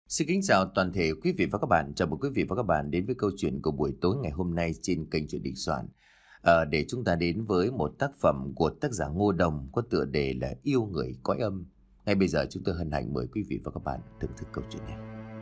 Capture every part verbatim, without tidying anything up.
Xin kính chào toàn thể quý vị và các bạn. Chào mừng quý vị và các bạn đến với câu chuyện của buổi tối ngày hôm nay trên kênh Truyện Đình Soạn. À, để chúng ta đến với một tác phẩm của tác giả Ngô Đồng có tựa đề là Yêu Người Cõi Âm. Ngay bây giờ chúng tôi hân hạnh mời quý vị và các bạn thưởng thức câu chuyện này.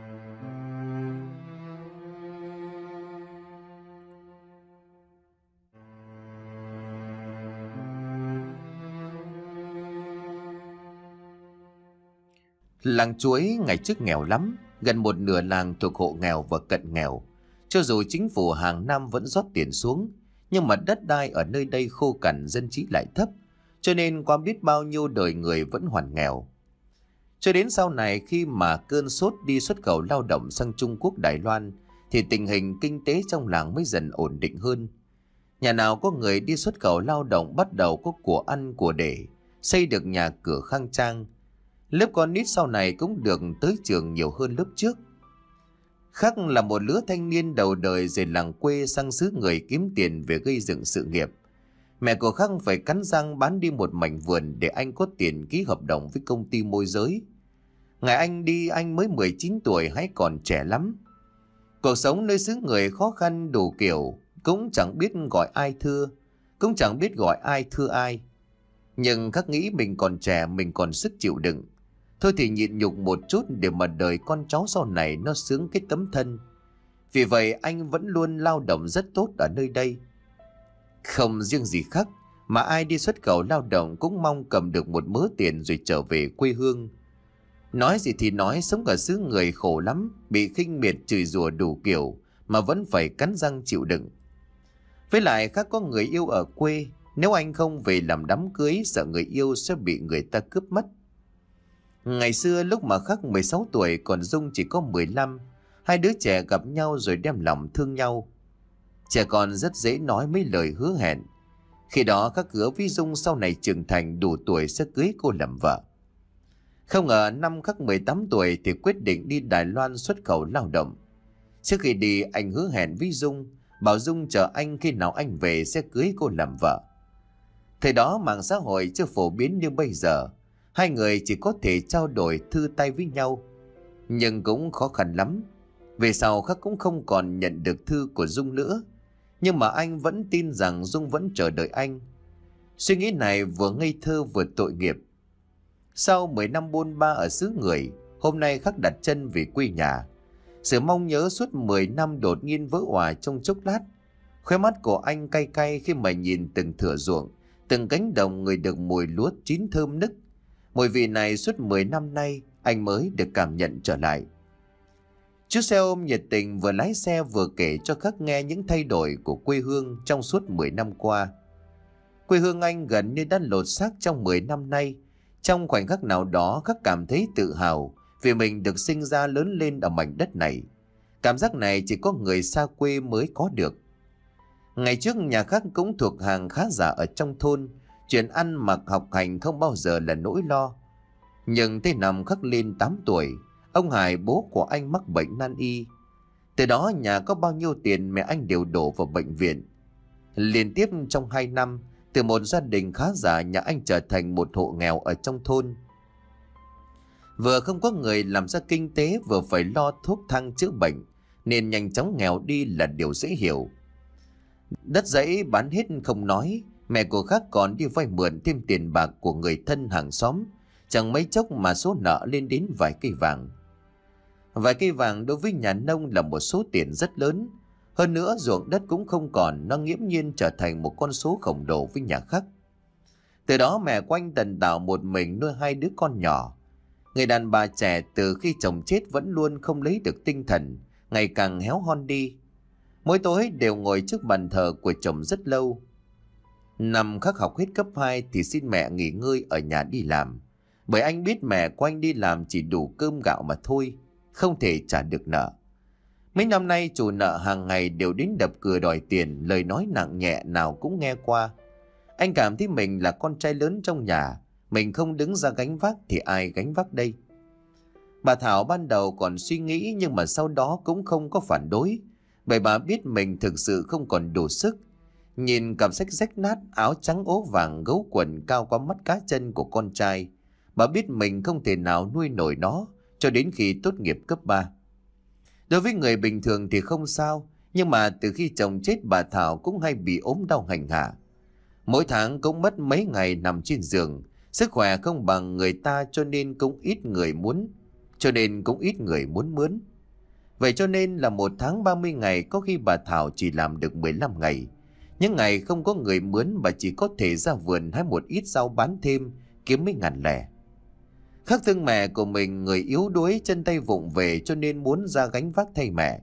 Làng Chuối ngày trước nghèo lắm, gần một nửa làng thuộc hộ nghèo và cận nghèo. Cho dù chính phủ hàng năm vẫn rót tiền xuống, nhưng mà đất đai ở nơi đây khô cằn, dân trí lại thấp, cho nên qua biết bao nhiêu đời người vẫn hoàn nghèo. Cho đến sau này khi mà cơn sốt đi xuất khẩu lao động sang Trung Quốc, Đài Loan, thì tình hình kinh tế trong làng mới dần ổn định hơn. Nhà nào có người đi xuất khẩu lao động bắt đầu có của ăn của để, xây được nhà cửa khang trang. Lớp con nít sau này cũng được tới trường nhiều hơn lớp trước. Khắc là một lứa thanh niên đầu đời rời làng quê sang xứ người kiếm tiền về gây dựng sự nghiệp. Mẹ của Khắc phải cắn răng bán đi một mảnh vườn để anh có tiền ký hợp đồng với công ty môi giới. Ngày anh đi anh mới mười chín tuổi, hay còn trẻ lắm. Cuộc sống nơi xứ người khó khăn đủ kiểu, cũng chẳng biết gọi ai thưa, cũng chẳng biết gọi ai thưa ai. Nhưng Khắc nghĩ mình còn trẻ, mình còn sức chịu đựng. Thôi thì nhịn nhục một chút để mà đời con cháu sau này nó sướng cái tấm thân. Vì vậy anh vẫn luôn lao động rất tốt ở nơi đây. Không riêng gì Khắc, mà ai đi xuất khẩu lao động cũng mong cầm được một mớ tiền rồi trở về quê hương. Nói gì thì nói, sống ở xứ người khổ lắm, bị khinh miệt chửi rủa đủ kiểu mà vẫn phải cắn răng chịu đựng. Với lại Khắc có người yêu ở quê, nếu anh không về làm đám cưới sợ người yêu sẽ bị người ta cướp mất. Ngày xưa lúc mà Khắc mười sáu tuổi còn Dung chỉ có mười lăm, hai đứa trẻ gặp nhau rồi đem lòng thương nhau. Trẻ con rất dễ nói mấy lời hứa hẹn. Khi đó Khắc hứa với Dung sau này trưởng thành đủ tuổi sẽ cưới cô làm vợ. Không ngờ năm Khắc mười tám tuổi thì quyết định đi Đài Loan xuất khẩu lao động. Trước khi đi anh hứa hẹn với Dung, bảo Dung chờ anh khi nào anh về sẽ cưới cô làm vợ. Thời đó mạng xã hội chưa phổ biến như bây giờ, hai người chỉ có thể trao đổi thư tay với nhau, nhưng cũng khó khăn lắm. Về sau Khắc cũng không còn nhận được thư của Dung nữa, nhưng mà anh vẫn tin rằng Dung vẫn chờ đợi anh. Suy nghĩ này vừa ngây thơ vừa tội nghiệp. Sau mười năm bôn ba ở xứ người, hôm nay Khắc đặt chân về quê nhà. Sự mong nhớ suốt mười năm đột nhiên vỡ òa trong chốc lát. Khóe mắt của anh cay cay khi mà nhìn từng thửa ruộng, từng cánh đồng người được mùi lúa chín thơm nức. Mùi vị này suốt mười năm nay anh mới được cảm nhận trở lại. Chú xe ôm nhiệt tình vừa lái xe vừa kể cho Khắc nghe những thay đổi của quê hương trong suốt mười năm qua. Quê hương anh gần như đã lột xác trong mười năm nay. Trong khoảnh khắc nào đó Khắc cảm thấy tự hào vì mình được sinh ra lớn lên ở mảnh đất này. Cảm giác này chỉ có người xa quê mới có được. Ngày trước nhà Khắc cũng thuộc hàng khá giả ở trong thôn. Chuyện ăn mặc học hành không bao giờ là nỗi lo. Nhưng tới năm Khắc lên tám tuổi, ông Hải bố của anh mắc bệnh nan y. Từ đó nhà có bao nhiêu tiền mẹ anh đều đổ vào bệnh viện. Liên tiếp trong hai năm, từ một gia đình khá giả nhà anh trở thành một hộ nghèo ở trong thôn. Vừa không có người làm ra kinh tế, vừa phải lo thuốc thang chữa bệnh, nên nhanh chóng nghèo đi là điều dễ hiểu. Đất dãy bán hết không nói, mẹ của Khắc còn đi vay mượn thêm tiền bạc của người thân hàng xóm. Chẳng mấy chốc mà số nợ lên đến vài cây vàng. Vài cây vàng đối với nhà nông là một số tiền rất lớn. Hơn nữa ruộng đất cũng không còn, nó nghiễm nhiên trở thành một con số khổng lồ với nhà Khắc. Từ đó mẹ của anh tần tảo một mình nuôi hai đứa con nhỏ. Người đàn bà trẻ từ khi chồng chết vẫn luôn không lấy được tinh thần, ngày càng héo hon đi. Mỗi tối đều ngồi trước bàn thờ của chồng rất lâu. Năm Khắc học hết cấp hai thì xin mẹ nghỉ ngơi ở nhà đi làm. Bởi anh biết mẹ của anh đi làm chỉ đủ cơm gạo mà thôi, không thể trả được nợ. Mấy năm nay chủ nợ hàng ngày đều đến đập cửa đòi tiền, lời nói nặng nhẹ nào cũng nghe qua. Anh cảm thấy mình là con trai lớn trong nhà, mình không đứng ra gánh vác thì ai gánh vác đây. Bà Thảo ban đầu còn suy nghĩ nhưng mà sau đó cũng không có phản đối, bởi bà biết mình thực sự không còn đủ sức. Nhìn cặp sách rách nát, áo trắng ố vàng, gấu quần cao qua mắt cá chân của con trai, bà biết mình không thể nào nuôi nổi nó, cho đến khi tốt nghiệp cấp ba. Đối với người bình thường thì không sao, nhưng mà từ khi chồng chết bà Thảo cũng hay bị ốm đau hành hạ. Mỗi tháng cũng mất mấy ngày nằm trên giường, sức khỏe không bằng người ta cho nên cũng ít người muốn, cho nên cũng ít người muốn mướn. Vậy cho nên là một tháng ba mươi ngày có khi bà Thảo chỉ làm được mười lăm ngày. Những ngày không có người mướn bà chỉ có thể ra vườn hái một ít rau bán thêm, kiếm mấy ngàn lẻ. Khắc thương mẹ của mình người yếu đuối chân tay vụng về cho nên muốn ra gánh vác thay mẹ.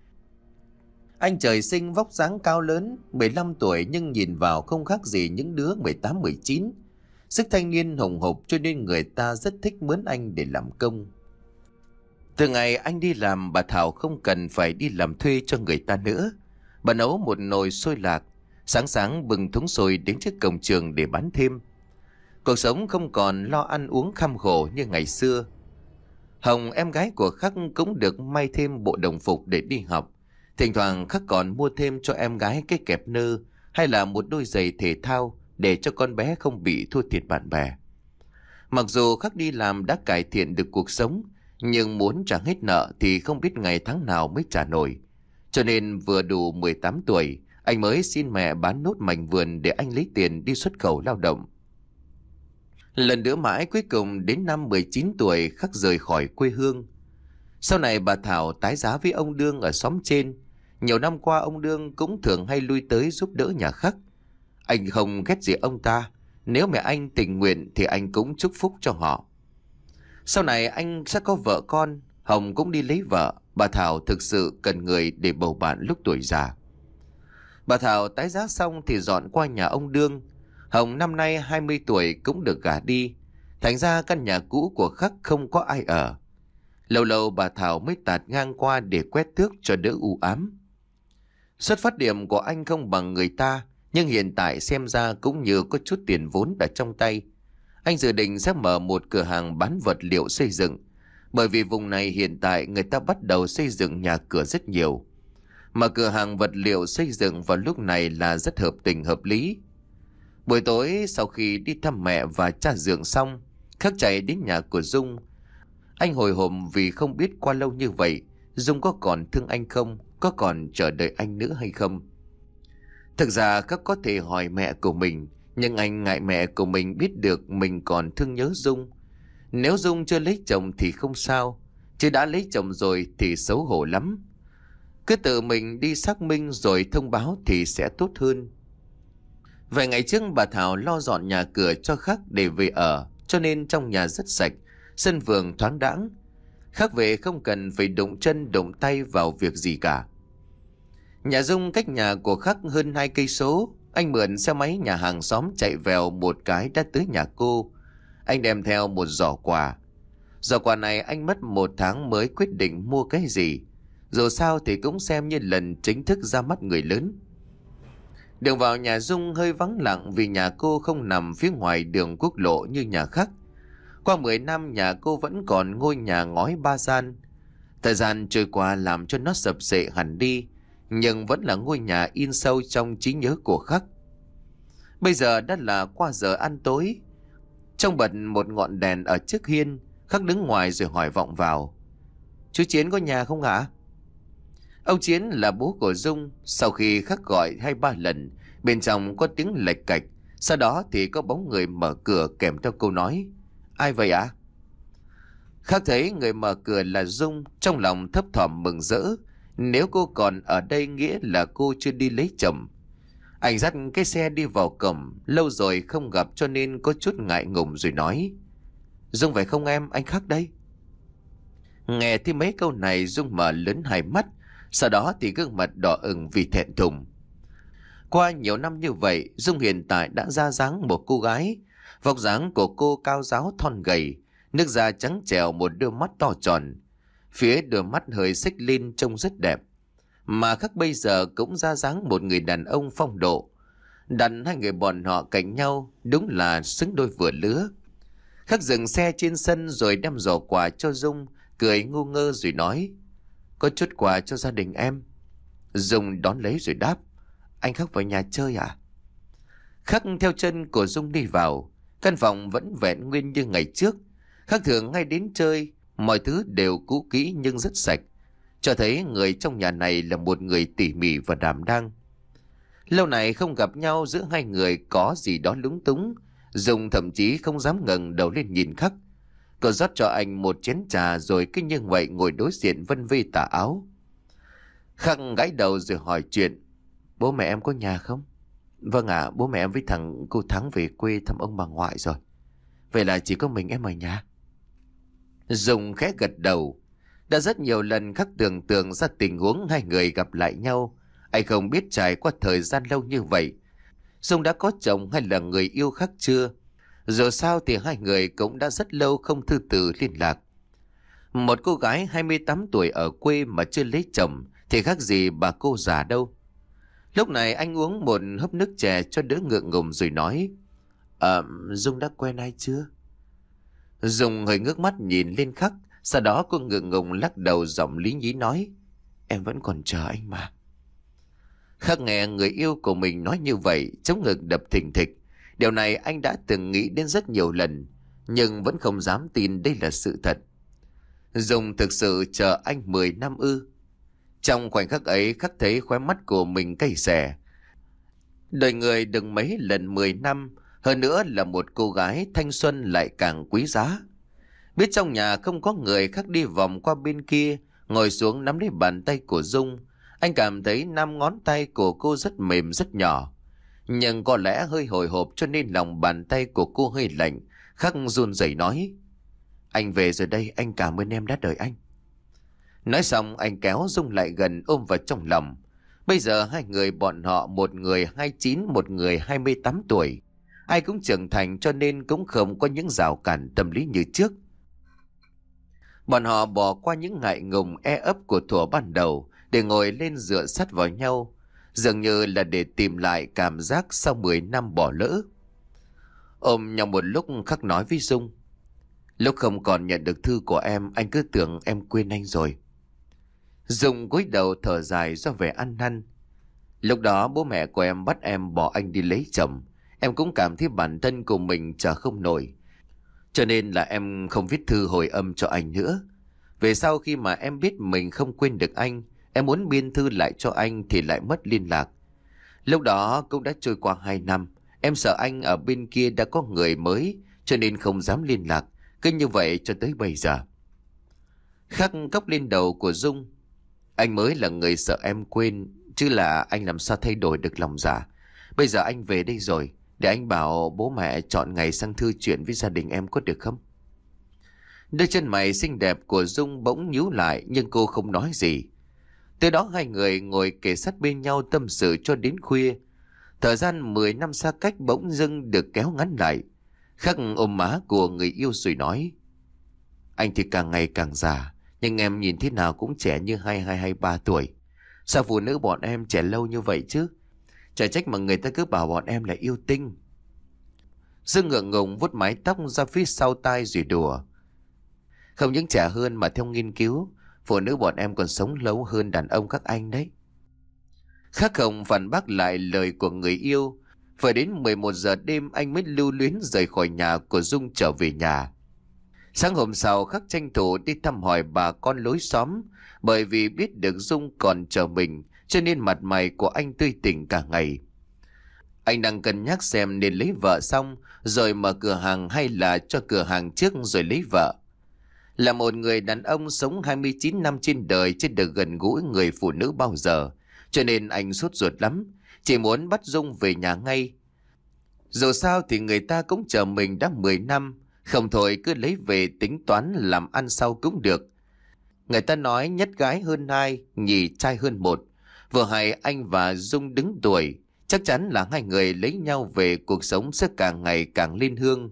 Anh trời sinh vóc dáng cao lớn, mười lăm tuổi nhưng nhìn vào không khác gì những đứa mười tám mười chín. Sức thanh niên hùng hục cho nên người ta rất thích mướn anh để làm công. Từ ngày anh đi làm, bà Thảo không cần phải đi làm thuê cho người ta nữa. Bà nấu một nồi xôi lạc, sáng sáng bưng thúng xôi đến trước cổng trường để bán thêm. Cuộc sống không còn lo ăn uống kham khổ như ngày xưa. Hồng, em gái của Khắc, cũng được may thêm bộ đồng phục để đi học. Thỉnh thoảng Khắc còn mua thêm cho em gái cái kẹp nơ hay là một đôi giày thể thao để cho con bé không bị thua thiệt bạn bè. Mặc dù Khắc đi làm đã cải thiện được cuộc sống, nhưng muốn trả hết nợ thì không biết ngày tháng nào mới trả nổi. Cho nên vừa đủ mười tám tuổi, anh mới xin mẹ bán nốt mảnh vườn để anh lấy tiền đi xuất khẩu lao động. Lần nữa mãi cuối cùng đến năm mười chín tuổi Khắc rời khỏi quê hương. Sau này bà Thảo tái giá với ông Đương ở xóm trên. Nhiều năm qua ông Đương cũng thường hay lui tới giúp đỡ nhà Khắc. Anh không ghét gì ông ta, nếu mẹ anh tình nguyện thì anh cũng chúc phúc cho họ. Sau này anh sẽ có vợ con, Hồng cũng đi lấy vợ. Bà Thảo thực sự cần người để bầu bạn lúc tuổi già. Bà Thảo tái giá xong thì dọn qua nhà ông Đương. Hồng năm nay hai mươi tuổi cũng được gả đi. Thành ra căn nhà cũ của Khắc không có ai ở. Lâu lâu bà Thảo mới tạt ngang qua để quét tước cho đỡ u ám. Xuất phát điểm của anh không bằng người ta, nhưng hiện tại xem ra cũng như có chút tiền vốn ở trong tay. Anh dự định sẽ mở một cửa hàng bán vật liệu xây dựng, bởi vì vùng này hiện tại người ta bắt đầu xây dựng nhà cửa rất nhiều. Mà cửa hàng vật liệu xây dựng vào lúc này là rất hợp tình hợp lý. Buổi tối sau khi đi thăm mẹ và cha Dượng xong, Khắc chạy đến nhà của Dung. Anh hồi hộp vì không biết qua lâu như vậy Dung có còn thương anh không, có còn chờ đợi anh nữa hay không. Thực ra Khắc có thể hỏi mẹ của mình, nhưng anh ngại mẹ của mình biết được mình còn thương nhớ Dung. Nếu Dung chưa lấy chồng thì không sao, chứ đã lấy chồng rồi thì xấu hổ lắm. Cứ tự mình đi xác minh rồi thông báo thì sẽ tốt hơn. Vài ngày trước bà Thảo lo dọn nhà cửa cho Khắc để về ở, cho nên trong nhà rất sạch, sân vườn thoáng đãng. Khắc về không cần phải đụng chân đụng tay vào việc gì cả. Nhà Dung cách nhà của Khắc hơn hai cây số. Anh mượn xe máy nhà hàng xóm chạy vèo một cái đã tới nhà cô. Anh đem theo một giỏ quà. Giỏ quà này anh mất một tháng mới quyết định mua cái gì. Dù sao thì cũng xem như lần chính thức ra mắt người lớn. Đường vào nhà Dung hơi vắng lặng vì nhà cô không nằm phía ngoài đường quốc lộ như nhà Khắc. Qua mười năm nhà cô vẫn còn ngôi nhà ngói ba gian. Thời gian trôi qua làm cho nó sập xệ hẳn đi, nhưng vẫn là ngôi nhà in sâu trong trí nhớ của Khắc. Bây giờ đã là qua giờ ăn tối. Trong bật một ngọn đèn ở trước hiên, Khắc đứng ngoài rồi hỏi vọng vào: "Chú Chiến có nhà không hả?" Ông Chiến là bố của Dung. Sau khi Khắc gọi hai ba lần, bên trong có tiếng lạch cạch. Sau đó thì có bóng người mở cửa kèm theo câu nói: "Ai vậy ạ?" Khắc thấy người mở cửa là Dung, trong lòng thấp thỏm mừng rỡ. Nếu cô còn ở đây nghĩa là cô chưa đi lấy chồng. Anh dắt cái xe đi vào cổng, lâu rồi không gặp cho nên có chút ngại ngùng rồi nói: "Dung phải không em, anh Khắc đây." Nghe thấy mấy câu này Dung mở lớn hai mắt, sau đó thì gương mặt đỏ ửng vì thẹn thùng. Qua nhiều năm như vậy, Dung hiện tại đã ra dáng một cô gái. Vóc dáng của cô cao ráo thon gầy, nước da trắng trẻo, một đôi mắt to tròn. Phía đôi mắt hơi xếch lên trông rất đẹp. Mà Khắc bây giờ cũng ra dáng một người đàn ông phong độ. Đặt hai người bọn họ cạnh nhau đúng là xứng đôi vừa lứa. Khắc dừng xe trên sân rồi đem giỏ quà cho Dung, cười ngu ngơ rồi nói: "Có chút quà cho gia đình em." Dung đón lấy rồi đáp: "Anh Khắc vào nhà chơi à?" Khắc theo chân của Dung đi vào. Căn phòng vẫn vẹn nguyên như ngày trước. Khắc thường ngay đến chơi, Mọi thứ đều cũ kỹ nhưng rất sạch, cho thấy người trong nhà này là một người tỉ mỉ và đảm đang. Lâu này không gặp nhau, giữa hai người có gì đó lúng túng. Dung thậm chí không dám ngẩng đầu lên nhìn Khắc. Cô rót cho anh một chén trà rồi cứ như vậy ngồi đối diện vân vê tà áo. Khắc gãi đầu rồi hỏi chuyện. Bố mẹ em có nhà không? Vâng ạ, bố mẹ em với thằng cô Thắng về quê thăm ông bà ngoại rồi. Vậy là chỉ có mình em ở nhà. Dung khẽ gật đầu. Đã rất nhiều lần Khắc tưởng tượng ra tình huống hai người gặp lại nhau. Anh không biết trải qua thời gian lâu như vậy, Dung đã có chồng hay là người yêu Khắc chưa. Dù sao thì hai người cũng đã rất lâu không thư từ liên lạc. Một cô gái hai mươi tám tuổi ở quê mà chưa lấy chồng thì khác gì bà cô già đâu. Lúc này anh uống một hớp nước chè cho đỡ ngượng ngùng rồi nói. Ờ, Dung đã quen ai chưa? Dung hơi ngước mắt nhìn lên Khắc. Sau đó cô ngượng ngùng lắc đầu, giọng lý nhí nói. Em vẫn còn chờ anh mà. Khắc nghe người yêu của mình nói như vậy, chống ngực đập thình thịch. Điều này anh đã từng nghĩ đến rất nhiều lần, nhưng vẫn không dám tin đây là sự thật. Dung thực sự chờ anh mười năm ư? Trong khoảnh khắc ấy, Khắc thấy khóe mắt của mình cay xè. Đời người đừng mấy lần mười năm, hơn nữa là một cô gái thanh xuân lại càng quý giá. Biết trong nhà không có người, Khắc đi vòng qua bên kia, ngồi xuống nắm lấy bàn tay của Dung. Anh cảm thấy năm ngón tay của cô rất mềm rất nhỏ, nhưng có lẽ hơi hồi hộp cho nên lòng bàn tay của cô hơi lạnh. Khắc run rẩy nói. Anh về rồi đây, anh cảm ơn em đã đợi anh. Nói xong anh kéo Dung lại gần ôm vào trong lòng. Bây giờ hai người bọn họ, một người hai mươi chín, một người hai mươi tám tuổi. Ai cũng trưởng thành cho nên cũng không có những rào cản tâm lý như trước. Bọn họ bỏ qua những ngại ngùng e ấp của thuở ban đầu để ngồi lên dựa sát vào nhau, dường như là để tìm lại cảm giác sau mười năm bỏ lỡ. Ôm nhau một lúc, Khắc nói với Dung. Lúc không còn nhận được thư của em, anh cứ tưởng em quên anh rồi. Dung cúi đầu thở dài do vẻ ăn năn. Lúc đó bố mẹ của em bắt em bỏ anh đi lấy chồng. Em cũng cảm thấy bản thân của mình chờ không nổi, cho nên là em không viết thư hồi âm cho anh nữa. Về sau khi mà em biết mình không quên được anh, em muốn biên thư lại cho anh thì lại mất liên lạc. Lúc đó cũng đã trôi qua hai năm. Em sợ anh ở bên kia đã có người mới, cho nên không dám liên lạc. Cứ như vậy cho tới bây giờ. Khắc cốc lên đầu của Dung. Anh mới là người sợ em quên, chứ là anh làm sao thay đổi được lòng dạ. Bây giờ anh về đây rồi, để anh bảo bố mẹ chọn ngày sang thư chuyện với gia đình em có được không? Đôi chân mày xinh đẹp của Dung bỗng nhíu lại, nhưng cô không nói gì. Từ đó hai người ngồi kề sát bên nhau tâm sự cho đến khuya. Thời gian mười năm xa cách bỗng dưng được kéo ngắn lại. Khắc ôm má của người yêu rồi nói. Anh thì càng ngày càng già, nhưng em nhìn thế nào cũng trẻ như hai hai hai ba tuổi. Sao phụ nữ bọn em trẻ lâu như vậy chứ? Chả trách mà người ta cứ bảo bọn em là yêu tinh. Dương ngượng ngùng vuốt mái tóc ra phía sau tai rồi đùa. Không những trẻ hơn mà theo nghiên cứu, phụ nữ bọn em còn sống lâu hơn đàn ông các anh đấy. Khắc không phản bác lại lời của người yêu. Phải đến mười một giờ đêm anh mới lưu luyến rời khỏi nhà của Dung trở về nhà. Sáng hôm sau, Khắc tranh thủ đi thăm hỏi bà con lối xóm. Bởi vì biết được Dung còn chờ mình, cho nên mặt mày của anh tươi tỉnh cả ngày. Anh đang cân nhắc xem nên lấy vợ xong rồi mở cửa hàng hay là cho cửa hàng trước rồi lấy vợ. Là một người đàn ông sống hai mươi chín năm trên đời chưa được gần gũi người phụ nữ bao giờ, cho nên anh sốt ruột lắm, chỉ muốn bắt Dung về nhà ngay. Dù sao thì người ta cũng chờ mình đã mười năm, không thôi cứ lấy về tính toán làm ăn sau cũng được. Người ta nói nhất gái hơn hai, nhì trai hơn một. Vừa hay anh và Dung đứng tuổi, chắc chắn là hai người lấy nhau về, cuộc sống sẽ càng ngày càng lên hương.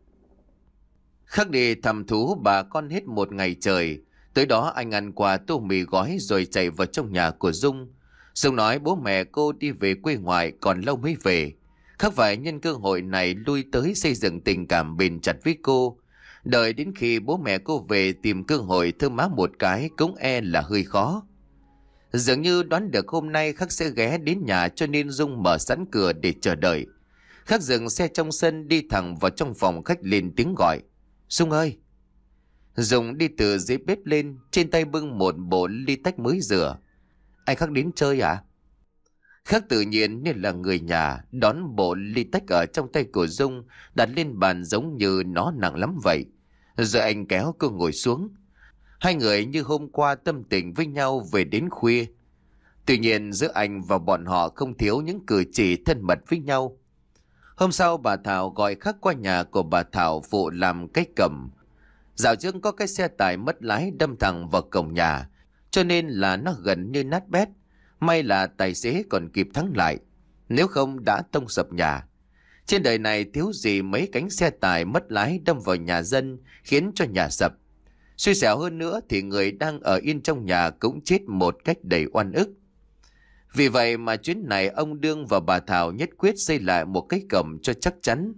Khắc đi thăm thú bà con hết một ngày trời. Tới đó anh ăn quà tô mì gói rồi chạy vào trong nhà của Dung. Dung nói bố mẹ cô đi về quê ngoại còn lâu mới về. Khắc phải nhân cơ hội này lui tới xây dựng tình cảm bền chặt với cô. Đợi đến khi bố mẹ cô về tìm cơ hội thơm má một cái cũng e là hơi khó. Dường như đoán được hôm nay Khắc sẽ ghé đến nhà, cho nên Dung mở sẵn cửa để chờ đợi. Khắc dừng xe trong sân đi thẳng vào trong phòng khách lên tiếng gọi. Dung ơi! Dung đi từ dưới bếp lên, trên tay bưng một bộ ly tách mới rửa. Anh Khắc đến chơi à? Khắc tự nhiên như là người nhà, đón bộ ly tách ở trong tay của Dung, đặt lên bàn giống như nó nặng lắm vậy. Rồi anh kéo cô ngồi xuống. Hai người như hôm qua tâm tình với nhau về đến khuya. Tuy nhiên giữa anh và bọn họ không thiếu những cử chỉ thân mật với nhau. Hôm sau bà Thảo gọi Khắc qua nhà của bà Thảo phụ làm cái cầm. Dạo trước có cái xe tải mất lái đâm thẳng vào cổng nhà, cho nên là nó gần như nát bét. May là tài xế còn kịp thắng lại, nếu không đã tông sập nhà. Trên đời này thiếu gì mấy cánh xe tải mất lái đâm vào nhà dân khiến cho nhà sập. Xui xẻo hơn nữa thì người đang ở yên trong nhà cũng chết một cách đầy oan ức. Vì vậy mà chuyến này ông Đương và bà Thảo nhất quyết xây lại một cái cổng cho chắc chắn.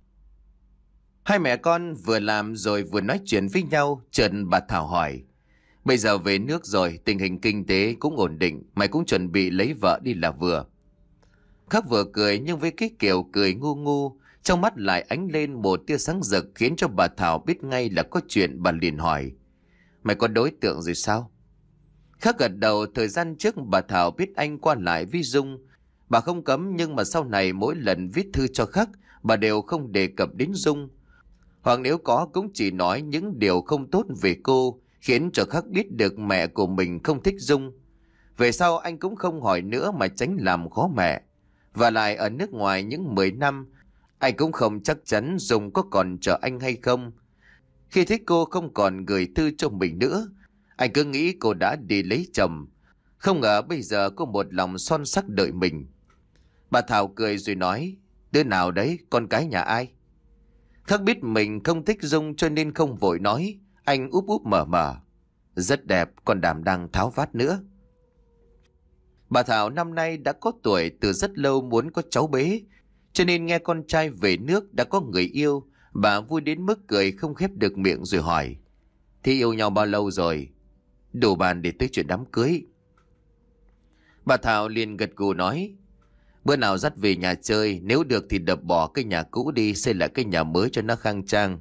Hai mẹ con vừa làm rồi vừa nói chuyện với nhau, chợt bà Thảo hỏi: Bây giờ về nước rồi, tình hình kinh tế cũng ổn định, mày cũng chuẩn bị lấy vợ đi là vừa. Khắc vừa cười nhưng với cái kiểu cười ngu ngu, trong mắt lại ánh lên một tia sáng rực khiến cho bà Thảo biết ngay là có chuyện. Bà liền hỏi: Mày có đối tượng rồi sao? Khắc gật đầu. Thời gian trước bà Thảo biết anh qua lại với Dung. Bà không cấm, nhưng mà sau này mỗi lần viết thư cho Khắc, bà đều không đề cập đến Dung. Hoặc nếu có cũng chỉ nói những điều không tốt về cô, khiến cho Khắc biết được mẹ của mình không thích Dung. Về sau anh cũng không hỏi nữa mà tránh làm khó mẹ. Và lại ở nước ngoài những mười năm, anh cũng không chắc chắn Dung có còn chờ anh hay không. Khi thấy cô không còn gửi thư cho mình nữa, anh cứ nghĩ cô đã đi lấy chồng. Không ngờ bây giờ có một lòng son sắc đợi mình. Bà Thảo cười rồi nói: Đứa nào đấy, con cái nhà ai? Khắc biết mình không thích Dung cho nên không vội nói. Anh úp úp mở mở: Rất đẹp, còn đảm đang tháo vát nữa. Bà Thảo năm nay đã có tuổi, từ rất lâu muốn có cháu bé, cho nên nghe con trai về nước đã có người yêu, bà vui đến mức cười không khép được miệng rồi hỏi: Thế yêu nhau bao lâu rồi? Đủ bàn để tới chuyện đám cưới. Bà Thảo liền gật gù nói: Bữa nào dắt về nhà chơi, nếu được thì đập bỏ cái nhà cũ đi, xây lại cái nhà mới cho nó khang trang.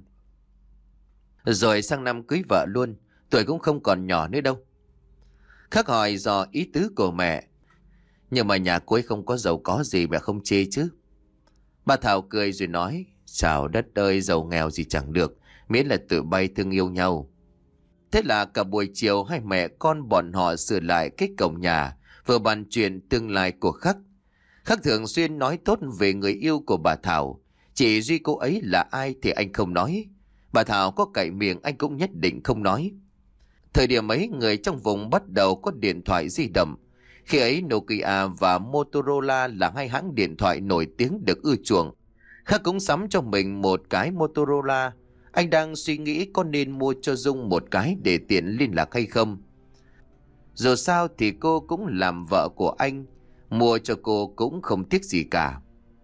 Rồi sang năm cưới vợ luôn, tuổi cũng không còn nhỏ nữa đâu. Khắc hỏi dò ý tứ của mẹ: Nhưng mà nhà cô ấy không có giàu có gì, mẹ không chê chứ? Bà Thảo cười rồi nói: Chào đất ơi, giàu nghèo gì chẳng được, miễn là tự bay thương yêu nhau. Thế là cả buổi chiều hai mẹ con bọn họ sửa lại cái cổng nhà, vừa bàn chuyện tương lai của Khắc. Khắc thường xuyên nói tốt về người yêu của bà Thảo, chỉ duy cô ấy là ai thì anh không nói. Bà Thảo có cậy miệng anh cũng nhất định không nói. Thời điểm ấy người trong vùng bắt đầu có điện thoại di động. Khi ấy Nokia và Motorola là hai hãng điện thoại nổi tiếng được ưa chuộng. Khắc cũng sắm cho mình một cái Motorola. Anh đang suy nghĩ có nên mua cho Dung một cái để tiện liên lạc hay không. Dù sao thì cô cũng làm vợ của anh, mua cho cô cũng không tiếc gì cả.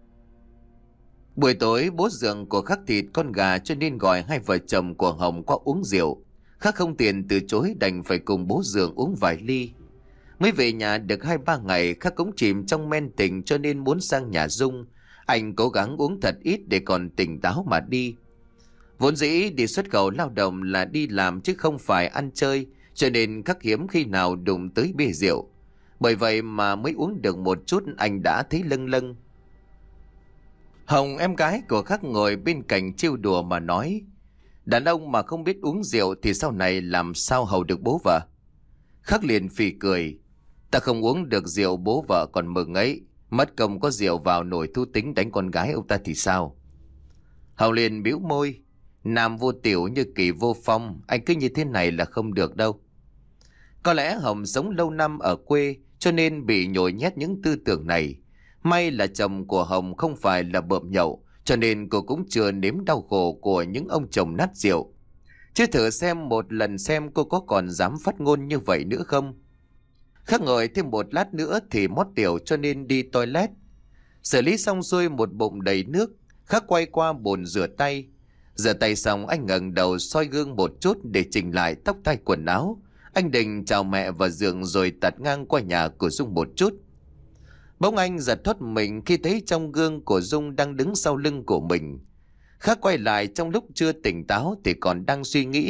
Buổi tối bố dượng của Khắc thịt con gà cho nên gọi hai vợ chồng của Hồng qua uống rượu. Khắc không tiền từ chối, đành phải cùng bố dượng uống vài ly. Mới về nhà được hai ba ngày, Khắc cũng chìm trong men tình cho nên muốn sang nhà Dung. Anh cố gắng uống thật ít để còn tỉnh táo mà đi. Vốn dĩ đi xuất khẩu lao động là đi làm chứ không phải ăn chơi, cho nên Khắc hiếm khi nào đụng tới bia rượu. Bởi vậy mà mới uống được một chút anh đã thấy lâng lâng. Hồng em gái của Khắc ngồi bên cạnh trêu đùa mà nói: Đàn ông mà không biết uống rượu thì sau này làm sao hầu được bố vợ? Khắc liền phì cười: Ta không uống được rượu bố vợ còn mừng ấy, mất công có rượu vào nổi thu tính đánh con gái ông ta thì sao? Hồng liền bĩu môi: Nam vô tiểu như Kỳ vô phong, anh cứ như thế này là không được đâu. Có lẽ Hồng sống lâu năm ở quê cho nên bị nhồi nhét những tư tưởng này. May là chồng của Hồng không phải là bợm nhậu, cho nên cô cũng chưa nếm đau khổ của những ông chồng nát rượu. Chứ thử xem một lần xem cô có còn dám phát ngôn như vậy nữa không. Khắc ngồi thêm một lát nữa thì mót tiểu cho nên đi toilet. Xử lý xong xuôi một bụng đầy nước, Khắc quay qua bồn rửa tay. Rửa tay xong anh ngẩng đầu soi gương một chút để chỉnh lại tóc tai quần áo. Anh định chào mẹ và dượng rồi tạt ngang qua nhà của Dung một chút. Bỗng anh giật thót mình khi thấy trong gương của Dung đang đứng sau lưng của mình. Khắc quay lại trong lúc chưa tỉnh táo thì còn đang suy nghĩ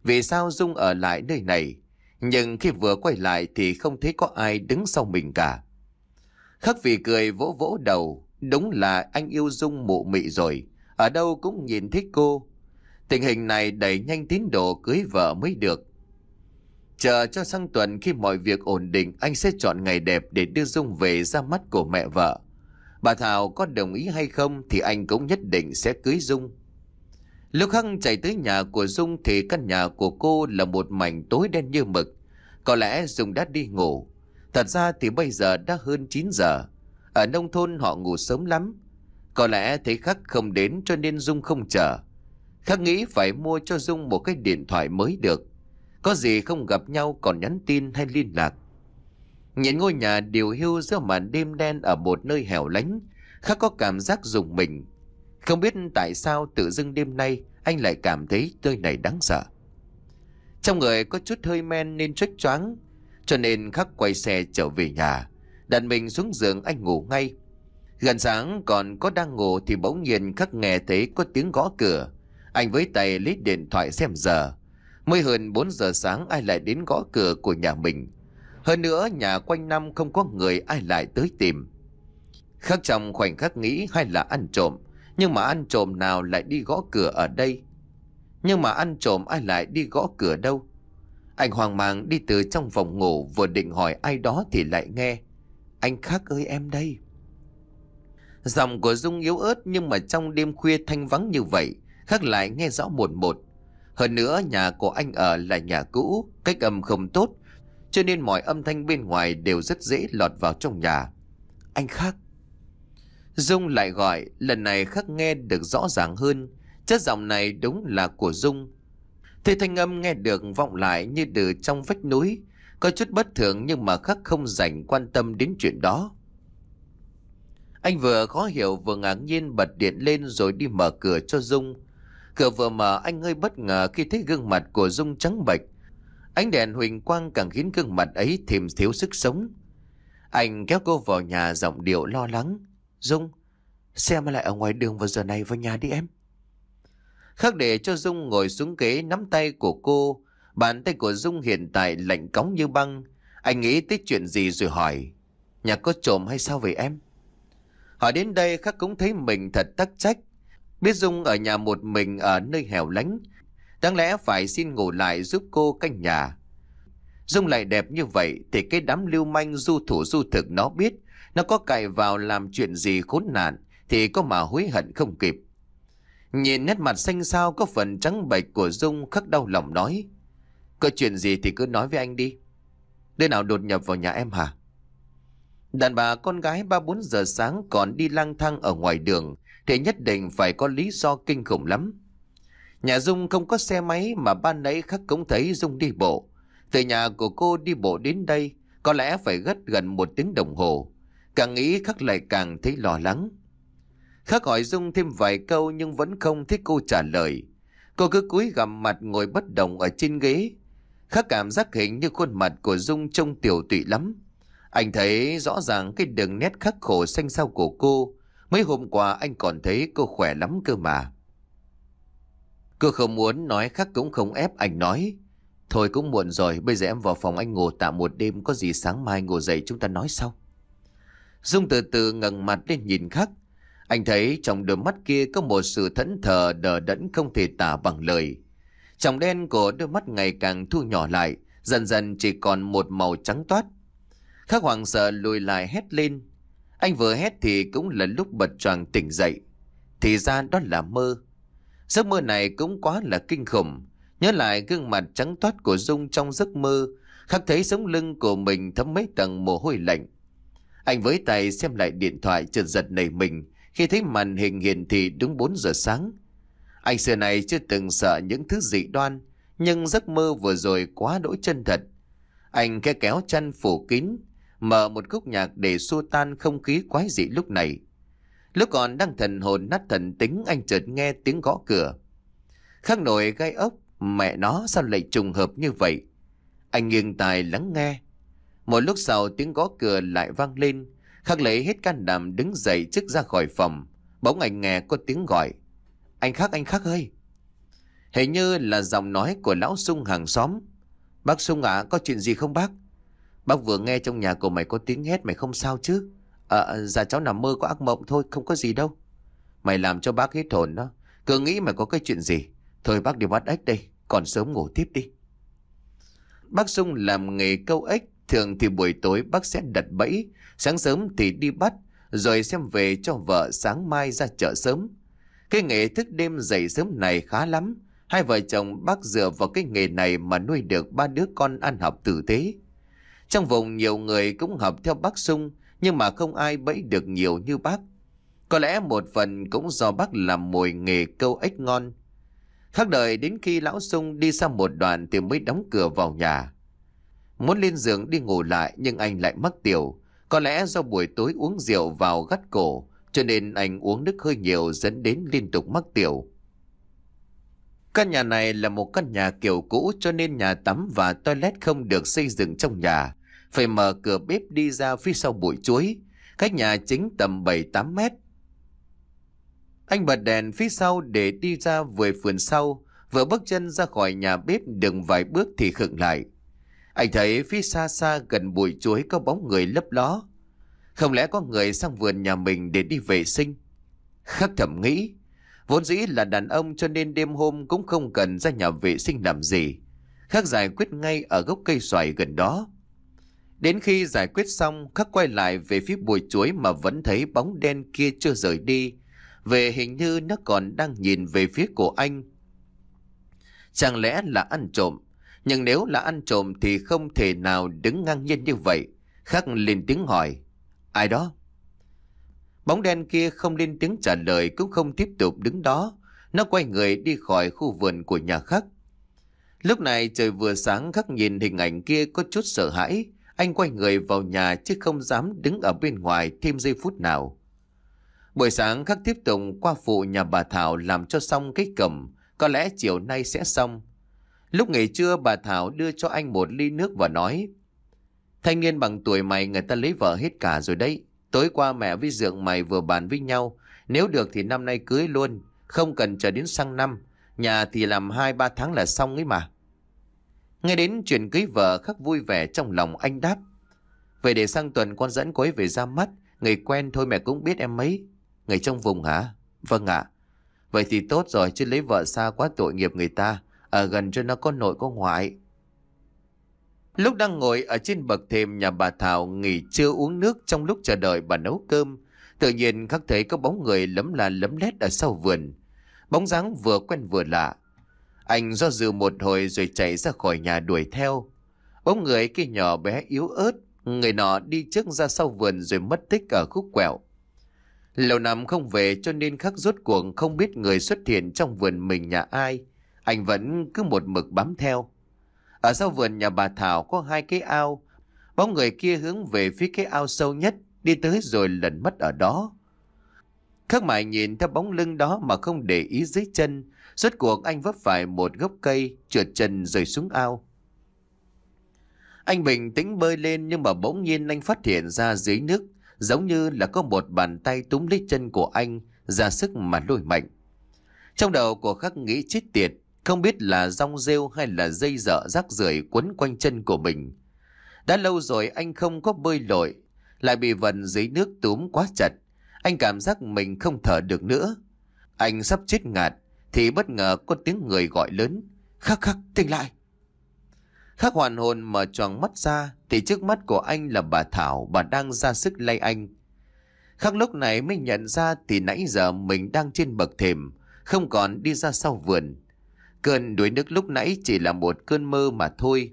vì sao Dung ở lại nơi này. Nhưng khi vừa quay lại thì không thấy có ai đứng sau mình cả. Khắc Phì cười vỗ vỗ đầu. Đúng là anh yêu Dung mụ mị rồi. Ở đâu cũng nhìn thấy cô. Tình hình này đẩy nhanh tiến độ cưới vợ mới được. Chờ cho sang tuần khi mọi việc ổn định, anh sẽ chọn ngày đẹp để đưa Dung về ra mắt của mẹ vợ. Bà Thảo có đồng ý hay không thì anh cũng nhất định sẽ cưới Dung. Lúc Hằng chạy tới nhà của Dung thì căn nhà của cô là một mảnh tối đen như mực. Có lẽ Dung đã đi ngủ. Thật ra thì bây giờ đã hơn chín giờ. Ở nông thôn họ ngủ sớm lắm. Có lẽ thấy Khắc không đến cho nên Dung không chờ. Khắc nghĩ phải mua cho Dung một cái điện thoại mới được. Có gì không gặp nhau còn nhắn tin hay liên lạc. Nhìn ngôi nhà điều hiu giữa màn đêm đen ở một nơi hẻo lánh, Khắc có cảm giác rùng mình. Không biết tại sao tự dưng đêm nay anh lại cảm thấy nơi này đáng sợ. Trong người có chút hơi men nên choáng choáng, cho nên Khắc quay xe trở về nhà. Đặt mình xuống giường anh ngủ ngay. Gần sáng còn có đang ngủ thì bỗng nhiên Khắc nghe thấy có tiếng gõ cửa. Anh với tay lấy điện thoại xem giờ. Mới hơn bốn giờ sáng ai lại đến gõ cửa của nhà mình. Hơn nữa nhà quanh năm không có người ai lại tới tìm. Khắc trong khoảnh khắc nghĩ hay là ăn trộm. Nhưng mà ăn trộm nào lại đi gõ cửa ở đây? Nhưng mà ăn trộm ai lại đi gõ cửa đâu? Anh hoang mang đi từ trong phòng ngủ, vừa định hỏi ai đó thì lại nghe: "Anh Khắc ơi, em đây." Giọng của Dung yếu ớt nhưng mà trong đêm khuya thanh vắng như vậy, Khắc lại nghe rõ một một. Hơn nữa nhà của anh ở là nhà cũ, cách âm không tốt, cho nên mọi âm thanh bên ngoài đều rất dễ lọt vào trong nhà. "Anh Khắc." Dung lại gọi, lần này Khắc nghe được rõ ràng hơn. Chất giọng này đúng là của Dung. Thế thanh âm nghe được vọng lại như từ trong vách núi, có chút bất thường nhưng mà Khắc không dành quan tâm đến chuyện đó. Anh vừa khó hiểu vừa ngạc nhiên bật điện lên rồi đi mở cửa cho Dung. Cửa vừa mở anh hơi bất ngờ khi thấy gương mặt của Dung trắng bệch. Ánh đèn huỳnh quang càng khiến gương mặt ấy thêm thiếu sức sống. Anh kéo cô vào nhà giọng điệu lo lắng: "Dung, xe mà lại ở ngoài đường vào giờ này, vào nhà đi em." Khắc để cho Dung ngồi xuống ghế nắm tay của cô. Bàn tay của Dung hiện tại lạnh cóng như băng. Anh nghĩ tới chuyện gì rồi hỏi: "Nhà có trộm hay sao vậy em?" Hỏi đến đây Khắc cũng thấy mình thật tắc trách. Biết Dung ở nhà một mình ở nơi hẻo lánh, đáng lẽ phải xin ngủ lại giúp cô canh nhà. Dung lại đẹp như vậy thì cái đám lưu manh du thủ du thực nó biết nó có cày vào làm chuyện gì khốn nạn thì có mà hối hận không kịp. Nhìn nét mặt xanh xao có phần trắng bệch của Dung, Khắc đau lòng nói: "Có chuyện gì thì cứ nói với anh đi. Đứa nào đột nhập vào nhà em hả?" Đàn bà con gái ba bốn giờ sáng còn đi lang thang ở ngoài đường thì nhất định phải có lý do kinh khủng lắm. Nhà Dung không có xe máy mà ban nãy Khắc cũng thấy Dung đi bộ. Từ nhà của cô đi bộ đến đây có lẽ phải gất gần một tiếng đồng hồ. Càng nghĩ Khắc lại càng thấy lo lắng. Khắc hỏi Dung thêm vài câu nhưng vẫn không thấy cô trả lời. Cô cứ cúi gằm mặt ngồi bất động ở trên ghế. Khắc cảm giác hình như khuôn mặt của Dung trông tiều tụy lắm. Anh thấy rõ ràng cái đường nét khắc khổ xanh xao của cô. Mấy hôm qua anh còn thấy cô khỏe lắm cơ mà. Cô không muốn nói, Khắc cũng không ép. Anh nói: "Thôi cũng muộn rồi, bây giờ em vào phòng anh ngủ tạm một đêm, có gì sáng mai ngủ dậy chúng ta nói sau." Dung từ từ ngẩng mặt lên nhìn Khắc. Anh thấy trong đôi mắt kia có một sự thẫn thờ đờ đẫn không thể tả bằng lời. Tròng đen của đôi mắt ngày càng thu nhỏ lại, dần dần chỉ còn một màu trắng toát. Khắc hoảng sợ lùi lại hét lên. Anh vừa hét thì cũng là lúc bật choàng tỉnh dậy. Thì ra đó là mơ. Giấc mơ này cũng quá là kinh khủng. Nhớ lại gương mặt trắng toát của Dung trong giấc mơ, Khắc thấy sống lưng của mình thấm mấy tầng mồ hôi lạnh. Anh với tay xem lại điện thoại, chợt giật nảy mình khi thấy màn hình hiển thị đúng bốn giờ sáng. Anh xưa này chưa từng sợ những thứ dị đoan, nhưng giấc mơ vừa rồi quá đỗi chân thật. Anh khẽ kéo chăn phủ kín, mở một khúc nhạc để xua tan không khí quái dị lúc này. Lúc còn đang thần hồn nát thần tính, anh chợt nghe tiếng gõ cửa. Khắc nổi gai ốc, mẹ nó sao lại trùng hợp như vậy. Anh nghiêng tai lắng nghe. Một lúc sau tiếng gõ cửa lại vang lên. Khắc lấy hết can đảm đứng dậy trước ra khỏi phòng. Bỗng anh nghe có tiếng gọi: "Anh Khắc, anh Khắc ơi!" Hình như là giọng nói của lão Sung hàng xóm. Bác Sung ạ, có chuyện gì không bác? Bác vừa nghe trong nhà của mày có tiếng hét, mày không sao chứ? Ờ, dạ cháu nằm mơ có ác mộng thôi, không có gì đâu. Mày làm cho bác hết hồn đó. Cứ nghĩ mày có cái chuyện gì. Thôi bác đi bắt ếch đây, còn sớm ngủ tiếp đi. Bác Sung làm nghề câu ếch. Thường thì buổi tối bác sẽ đặt bẫy, sáng sớm thì đi bắt, rồi xem về cho vợ sáng mai ra chợ sớm. Cái nghề thức đêm dậy sớm này khá lắm. Hai vợ chồng bác dựa vào cái nghề này mà nuôi được ba đứa con ăn học tử tế. Trong vùng nhiều người cũng học theo bác Sung, nhưng mà không ai bẫy được nhiều như bác. Có lẽ một phần cũng do bác làm mồi nghề câu ếch ngon. Khác đời đến khi lão Sung đi xa một đoạn thì mới đóng cửa vào nhà. Muốn lên giường đi ngủ lại nhưng anh lại mắc tiểu. Có lẽ do buổi tối uống rượu vào gắt cổ, cho nên anh uống nước hơi nhiều dẫn đến liên tục mắc tiểu. Căn nhà này là một căn nhà kiểu cũ, cho nên nhà tắm và toilet không được xây dựng trong nhà. Phải mở cửa bếp đi ra phía sau bụi chuối, cách nhà chính tầm bảy tám mét. Anh bật đèn phía sau để đi ra vườn vườn sau. Vừa bước chân ra khỏi nhà bếp được vài bước thì khựng lại. Anh thấy phía xa xa gần bụi chuối có bóng người lấp ló. Không lẽ có người sang vườn nhà mình để đi vệ sinh? Khắc thầm nghĩ, vốn dĩ là đàn ông cho nên đêm hôm cũng không cần ra nhà vệ sinh làm gì. Khắc giải quyết ngay ở gốc cây xoài gần đó. Đến khi giải quyết xong, Khắc quay lại về phía bụi chuối mà vẫn thấy bóng đen kia chưa rời đi. Về hình như nó còn đang nhìn về phía của anh. Chẳng lẽ là ăn trộm? Nhưng nếu là ăn trộm thì không thể nào đứng ngang nhiên như vậy. Khắc lên tiếng hỏi, ai đó? Bóng đen kia không lên tiếng trả lời, cũng không tiếp tục đứng đó. Nó quay người đi khỏi khu vườn của nhà Khắc. Lúc này trời vừa sáng, Khắc nhìn hình ảnh kia có chút sợ hãi. Anh quay người vào nhà chứ không dám đứng ở bên ngoài thêm giây phút nào. Buổi sáng Khắc tiếp tục qua phụ nhà bà Thảo làm cho xong cái cẩm. Có lẽ chiều nay sẽ xong. Lúc nghỉ trưa bà Thảo đưa cho anh một ly nước và nói, thanh niên bằng tuổi mày người ta lấy vợ hết cả rồi đấy. Tối qua mẹ với dượng mày vừa bàn với nhau, nếu được thì năm nay cưới luôn, không cần chờ đến sang năm. Nhà thì làm hai ba tháng là xong ấy mà. Nghe đến chuyện cưới vợ, Khắc vui vẻ trong lòng. Anh đáp, vậy để sang tuần con dẫn cô ấy về ra mắt. Người quen thôi mẹ cũng biết em ấy. Người trong vùng hả? Vâng ạ. Vậy thì tốt rồi, chứ lấy vợ xa quá tội nghiệp người ta. Ở gần cho nó có nội có ngoại. Lúc đang ngồi ở trên bậc thềm nhà bà Thảo nghỉ trưa uống nước trong lúc chờ đợi bà nấu cơm, tự nhiên Khắc thấy có bóng người lấm la lấm lét ở sau vườn. Bóng dáng vừa quen vừa lạ. Anh do dự một hồi rồi chạy ra khỏi nhà đuổi theo. Bóng người kia nhỏ bé yếu ớt, người nọ đi trước ra sau vườn rồi mất tích ở khúc quẹo. Lâu năm không về cho nên Khắc rốt cuộc không biết người xuất hiện trong vườn mình nhà ai. Anh vẫn cứ một mực bám theo. Ở sau vườn nhà bà Thảo có hai cái ao. Bóng người kia hướng về phía cái ao sâu nhất, đi tới rồi lẩn mất ở đó. Khắc mãi nhìn theo bóng lưng đó mà không để ý dưới chân. Rốt cuộc anh vấp phải một gốc cây, trượt chân rơi xuống ao. Anh bình tĩnh bơi lên nhưng mà bỗng nhiên anh phát hiện ra dưới nước giống như là có một bàn tay túm lấy chân của anh, ra sức mà lôi mạnh. Trong đầu của Khắc nghĩ chết tiệt, không biết là rong rêu hay là dây dợ rác rưởi quấn quanh chân của mình. Đã lâu rồi anh không có bơi lội, lại bị vần dưới nước túm quá chặt. Anh cảm giác mình không thở được nữa. Anh sắp chết ngạt thì bất ngờ có tiếng người gọi lớn, Khắc Khắc tỉnh lại. Khắc hoàn hồn mở choàng mắt ra thì trước mắt của anh là bà Thảo, bà đang ra sức lay anh. Khắc lúc này mới nhận ra thì nãy giờ mình đang trên bậc thềm, không còn đi ra sau vườn. Cơn đuối nước lúc nãy chỉ là một cơn mơ mà thôi.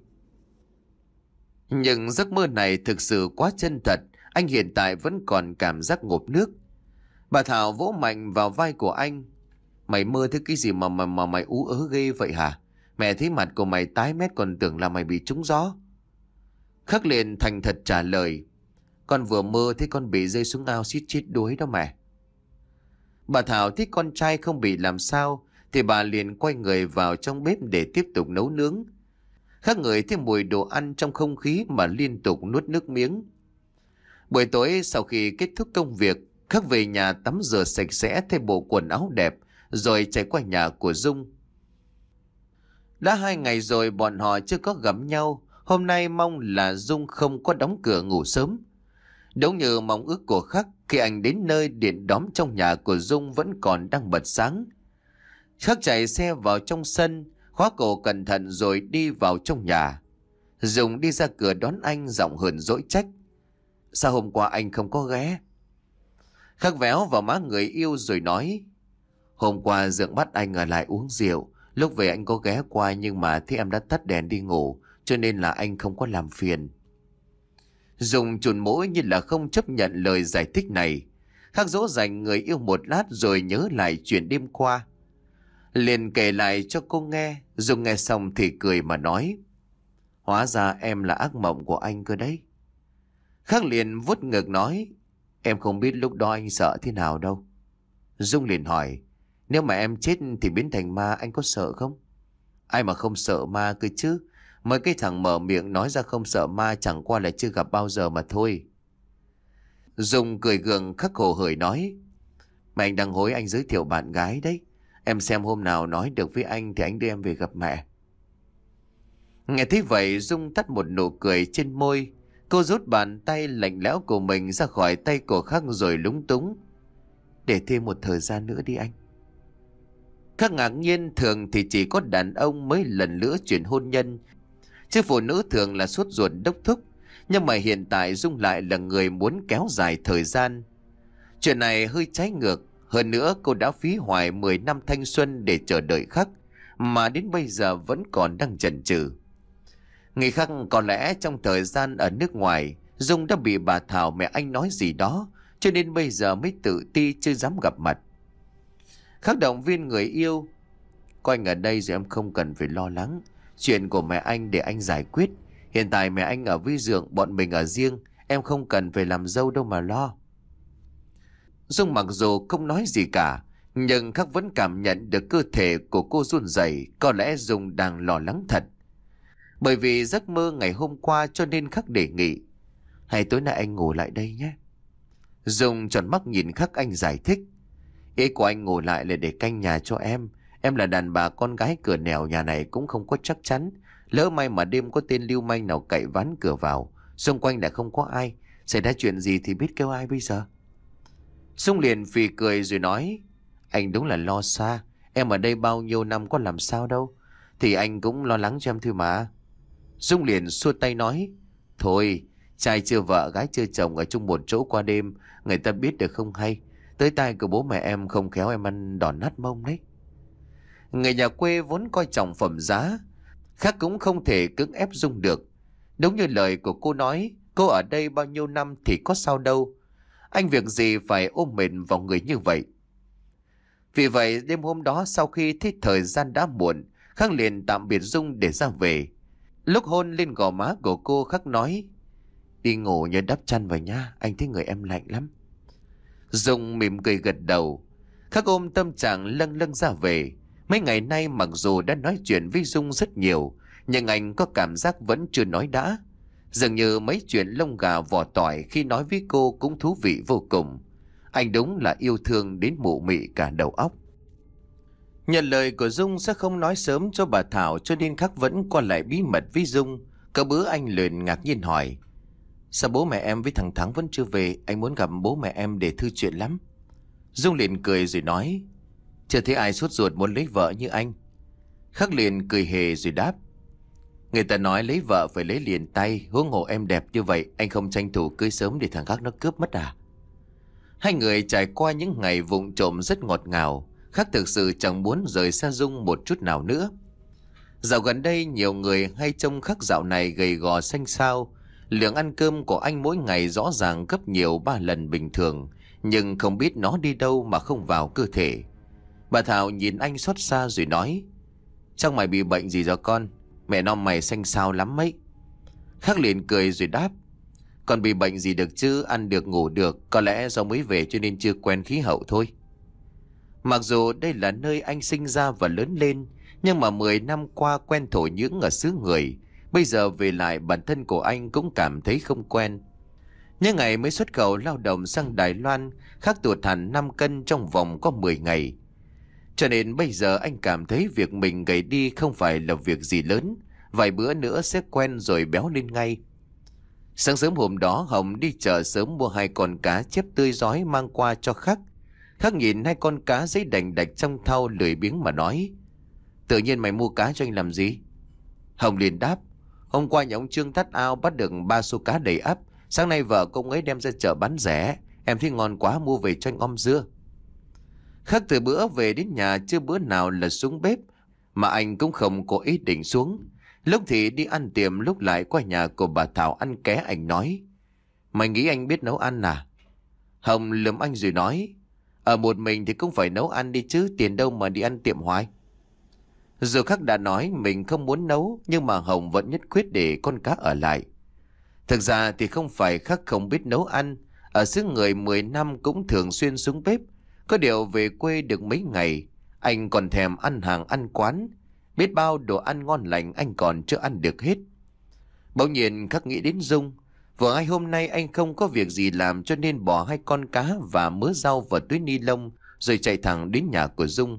Nhưng giấc mơ này thực sự quá chân thật, anh hiện tại vẫn còn cảm giác ngộp nước. Bà Thảo vỗ mạnh vào vai của anh. Mày mơ thấy cái gì mà mà, mà mày ú ớ ghê vậy hả? Mẹ thấy mặt của mày tái mét còn tưởng là mày bị trúng gió. Khắc liền thành thật trả lời, con vừa mơ thấy con bị rơi xuống ao suýt chết đuối đó mẹ. Bà Thảo thấy con trai không bị làm sao thì bà liền quay người vào trong bếp để tiếp tục nấu nướng. Khắc ngửi thấy mùi đồ ăn trong không khí mà liên tục nuốt nước miếng. Buổi tối sau khi kết thúc công việc, Khắc về nhà tắm rửa sạch sẽ thay bộ quần áo đẹp rồi chạy qua nhà của Dung. Đã hai ngày rồi bọn họ chưa có gặp nhau. Hôm nay mong là Dung không có đóng cửa ngủ sớm. Đúng như mong ước của Khắc, khi anh đến nơi, điện đóm trong nhà của Dung vẫn còn đang bật sáng. Khắc chạy xe vào trong sân, khóa cổ cẩn thận rồi đi vào trong nhà. Dung đi ra cửa đón anh, giọng hờn dỗi trách: sao hôm qua anh không có ghé? Khắc véo vào má người yêu rồi nói: hôm qua Dượng bắt anh ở lại uống rượu. Lúc về anh có ghé qua nhưng mà thấy em đã tắt đèn đi ngủ, cho nên là anh không có làm phiền. Dung chùn mũi như là không chấp nhận lời giải thích này. Khắc dỗ dành người yêu một lát rồi nhớ lại chuyện đêm qua, liền kể lại cho cô nghe. Dung nghe xong thì cười mà nói: hóa ra em là ác mộng của anh cơ đấy. Khắc liền vuốt ngực nói: em không biết lúc đó anh sợ thế nào đâu. Dung liền hỏi: nếu mà em chết thì biến thành ma, anh có sợ không? Ai mà không sợ ma cơ chứ. Mấy cái thằng mở miệng nói ra không sợ ma chẳng qua là chưa gặp bao giờ mà thôi. Dung cười gượng khắc khổ hởi nói: mà anh đang hối anh giới thiệu bạn gái đấy. Em xem hôm nào nói được với anh thì anh đưa em về gặp mẹ. Nghe thấy vậy Dung tắt một nụ cười trên môi. Cô rút bàn tay lạnh lẽo của mình ra khỏi tay của Khắc rồi lúng túng: để thêm một thời gian nữa đi anh. Khắc ngạc nhiên, thường thì chỉ có đàn ông mới lần lữa chuyện hôn nhân, chứ phụ nữ thường là sốt ruột đốc thúc. Nhưng mà hiện tại Dung lại là người muốn kéo dài thời gian. Chuyện này hơi trái ngược. Hơn nữa cô đã phí hoài mười năm thanh xuân để chờ đợi Khắc, mà đến bây giờ vẫn còn đang chần chừ. Nghĩ Khắc có lẽ trong thời gian ở nước ngoài Dung đã bị bà Thảo mẹ anh nói gì đó, cho nên bây giờ mới tự ti chưa dám gặp mặt. Khắc động viên người yêu: có anh ở đây rồi em không cần phải lo lắng. Chuyện của mẹ anh để anh giải quyết. Hiện tại mẹ anh ở với Dượng, bọn mình ở riêng. Em không cần phải làm dâu đâu mà lo. Dung mặc dù không nói gì cả, nhưng Khắc vẫn cảm nhận được cơ thể của cô run rẩy. Có lẽ Dung đang lo lắng thật. Bởi vì giấc mơ ngày hôm qua cho nên Khắc đề nghị: hay tối nay anh ngủ lại đây nhé. Dung tròn mắt nhìn Khắc, anh giải thích: ý của anh ngủ lại là để canh nhà cho em. Em là đàn bà con gái cửa nẻo nhà này cũng không có chắc chắn. Lỡ may mà đêm có tên lưu manh nào cậy ván cửa vào, xung quanh lại không có ai, xảy ra chuyện gì thì biết kêu ai bây giờ. Dung liền phì cười rồi nói: anh đúng là lo xa. Em ở đây bao nhiêu năm có làm sao đâu. Thì anh cũng lo lắng cho em thôi mà. Dung liền xua tay nói: thôi, trai chưa vợ gái chưa chồng ở chung một chỗ qua đêm, người ta biết được không hay. Tới tai của bố mẹ em không khéo em ăn đòn nát mông đấy. Người nhà quê vốn coi trọng phẩm giá, Khắc cũng không thể cưỡng ép Dung được. Đúng như lời của cô nói, cô ở đây bao nhiêu năm thì có sao đâu. Anh việc gì phải ôm mình vào người như vậy. Vì vậy đêm hôm đó sau khi thấy thời gian đã muộn, Khắc liền tạm biệt Dung để ra về. Lúc hôn lên gò má của cô, Khắc nói: đi ngủ nhớ đắp chăn vào nha, anh thấy người em lạnh lắm. Dung mỉm cười gật đầu. Khắc ôm tâm trạng lâng lâng ra về. Mấy ngày nay mặc dù đã nói chuyện với Dung rất nhiều, nhưng anh có cảm giác vẫn chưa nói đã. Dường như mấy chuyện lông gà vỏ tỏi khi nói với cô cũng thú vị vô cùng. Anh đúng là yêu thương đến mụ mị cả đầu óc. Nhận lời của Dung sẽ không nói sớm cho bà Thảo, cho nên Khắc vẫn qua lại bí mật với Dung. Có bữa anh liền ngạc nhiên hỏi: sao bố mẹ em với thằng Thắng vẫn chưa về? Anh muốn gặp bố mẹ em để thư chuyện lắm. Dung liền cười rồi nói: chưa thấy ai sốt ruột muốn lấy vợ như anh. Khắc liền cười hề rồi đáp: người ta nói lấy vợ phải lấy liền tay, huống hồ em đẹp như vậy, anh không tranh thủ cưới sớm để thằng khác nó cướp mất à? Hai người trải qua những ngày vụng trộm rất ngọt ngào. Khắc thực sự chẳng muốn rời xa Dung một chút nào nữa. Dạo gần đây nhiều người hay trông Khắc dạo này gầy gò xanh xao. Lượng ăn cơm của anh mỗi ngày rõ ràng gấp nhiều ba lần bình thường, nhưng không biết nó đi đâu mà không vào cơ thể. Bà Thảo nhìn anh xót xa rồi nói: chắc mày bị bệnh gì rồi con? Mẹ nó mày xanh xao lắm mấy. Khắc liền cười rồi đáp: còn bị bệnh gì được chứ, ăn được ngủ được, có lẽ do mới về cho nên chưa quen khí hậu thôi. Mặc dù đây là nơi anh sinh ra và lớn lên, nhưng mà mười năm qua quen thổ nhưỡng ở xứ người, bây giờ về lại bản thân của anh cũng cảm thấy không quen. Những ngày mới xuất khẩu lao động sang Đài Loan, Khắc tụt hẳn năm cân trong vòng có mười ngày. Cho nên bây giờ anh cảm thấy việc mình gầy đi không phải là việc gì lớn. Vài bữa nữa sẽ quen rồi béo lên ngay. Sáng sớm hôm đó Hồng đi chợ sớm mua hai con cá chép tươi rói mang qua cho Khắc. Khắc nhìn hai con cá giấy đành đạch trong thau lười biếng mà nói: "Tự nhiên mày mua cá cho anh làm gì?" Hồng liền đáp: "Hôm qua nhà ông Trương thắt ao bắt được ba số cá đầy ắp. Sáng nay vợ công ấy đem ra chợ bán rẻ. Em thấy ngon quá mua về cho anh om dưa." Khắc từ bữa về đến nhà chưa bữa nào là xuống bếp, mà anh cũng không có ý định xuống. Lúc thì đi ăn tiệm, lúc lại qua nhà của bà Thảo ăn ké. Anh nói: "Mày nghĩ anh biết nấu ăn à?" Hồng lườm anh rồi nói: "Ở một mình thì cũng phải nấu ăn đi chứ, tiền đâu mà đi ăn tiệm hoài." Dù Khắc đã nói mình không muốn nấu, nhưng mà Hồng vẫn nhất quyết để con cá ở lại. Thực ra thì không phải Khắc không biết nấu ăn. Ở xứ người mười năm cũng thường xuyên xuống bếp. Có điều về quê được mấy ngày, anh còn thèm ăn hàng ăn quán. Biết bao đồ ăn ngon lành anh còn chưa ăn được hết. Bỗng nhiên Khắc nghĩ đến Dung. Vừa hai hôm nay anh không có việc gì làm, cho nên bỏ hai con cá và mớ rau vào túi ni lông rồi chạy thẳng đến nhà của Dung.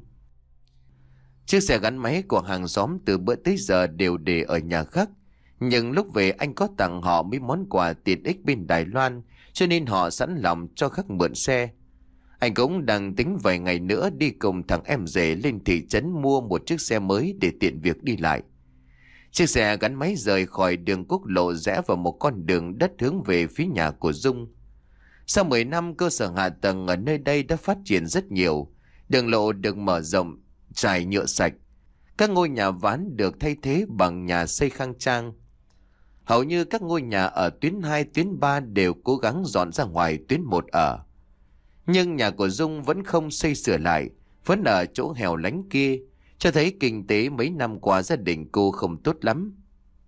Chiếc xe gắn máy của hàng xóm từ bữa tới giờ đều để ở nhà Khắc. Nhưng lúc về anh có tặng họ mấy món quà tiện ích bên Đài Loan, cho nên họ sẵn lòng cho Khắc mượn xe. Anh cũng đang tính vài ngày nữa đi cùng thằng em rể lên thị trấn mua một chiếc xe mới để tiện việc đi lại. Chiếc xe gắn máy rời khỏi đường quốc lộ rẽ vào một con đường đất hướng về phía nhà của Dung. Sau mười năm, cơ sở hạ tầng ở nơi đây đã phát triển rất nhiều. Đường lộ được mở rộng, trải nhựa sạch. Các ngôi nhà ván được thay thế bằng nhà xây khang trang. Hầu như các ngôi nhà ở tuyến hai, tuyến ba đều cố gắng dọn ra ngoài tuyến một ở. Nhưng nhà của Dung vẫn không xây sửa lại, vẫn ở chỗ hẻo lánh kia, cho thấy kinh tế mấy năm qua gia đình cô không tốt lắm.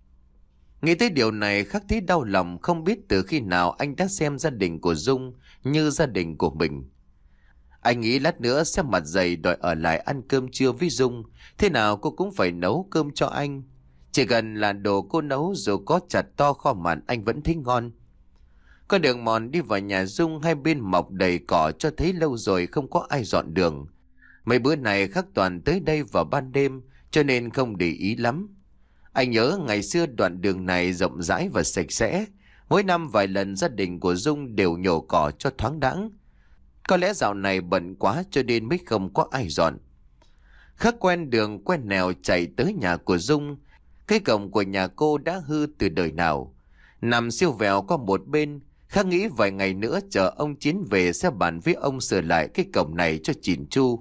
Nghĩ tới điều này, Khắc thấy đau lòng, không biết từ khi nào anh đã xem gia đình của Dung như gia đình của mình. Anh nghĩ lát nữa sẽ mặt dày đòi ở lại ăn cơm trưa với Dung, thế nào cô cũng phải nấu cơm cho anh. Chỉ cần là đồ cô nấu dù có chặt to kho mặn anh vẫn thấy ngon. Con đường mòn đi vào nhà Dung hai bên mọc đầy cỏ, cho thấy lâu rồi không có ai dọn đường. Mấy bữa này Khắc toàn tới đây vào ban đêm, cho nên không để ý lắm. Anh nhớ ngày xưa đoạn đường này rộng rãi và sạch sẽ. Mỗi năm vài lần gia đình của Dung đều nhổ cỏ cho thoáng đãng. Có lẽ dạo này bận quá cho nên mới không có ai dọn. Khắc quen đường quen nẻo chạy tới nhà của Dung. Cái cổng của nhà cô đã hư từ đời nào. Nằm siêu vẹo qua một bên, Khắc nghĩ vài ngày nữa chờ ông Chiến về sẽ bàn với ông sửa lại cái cổng này cho chỉn chu.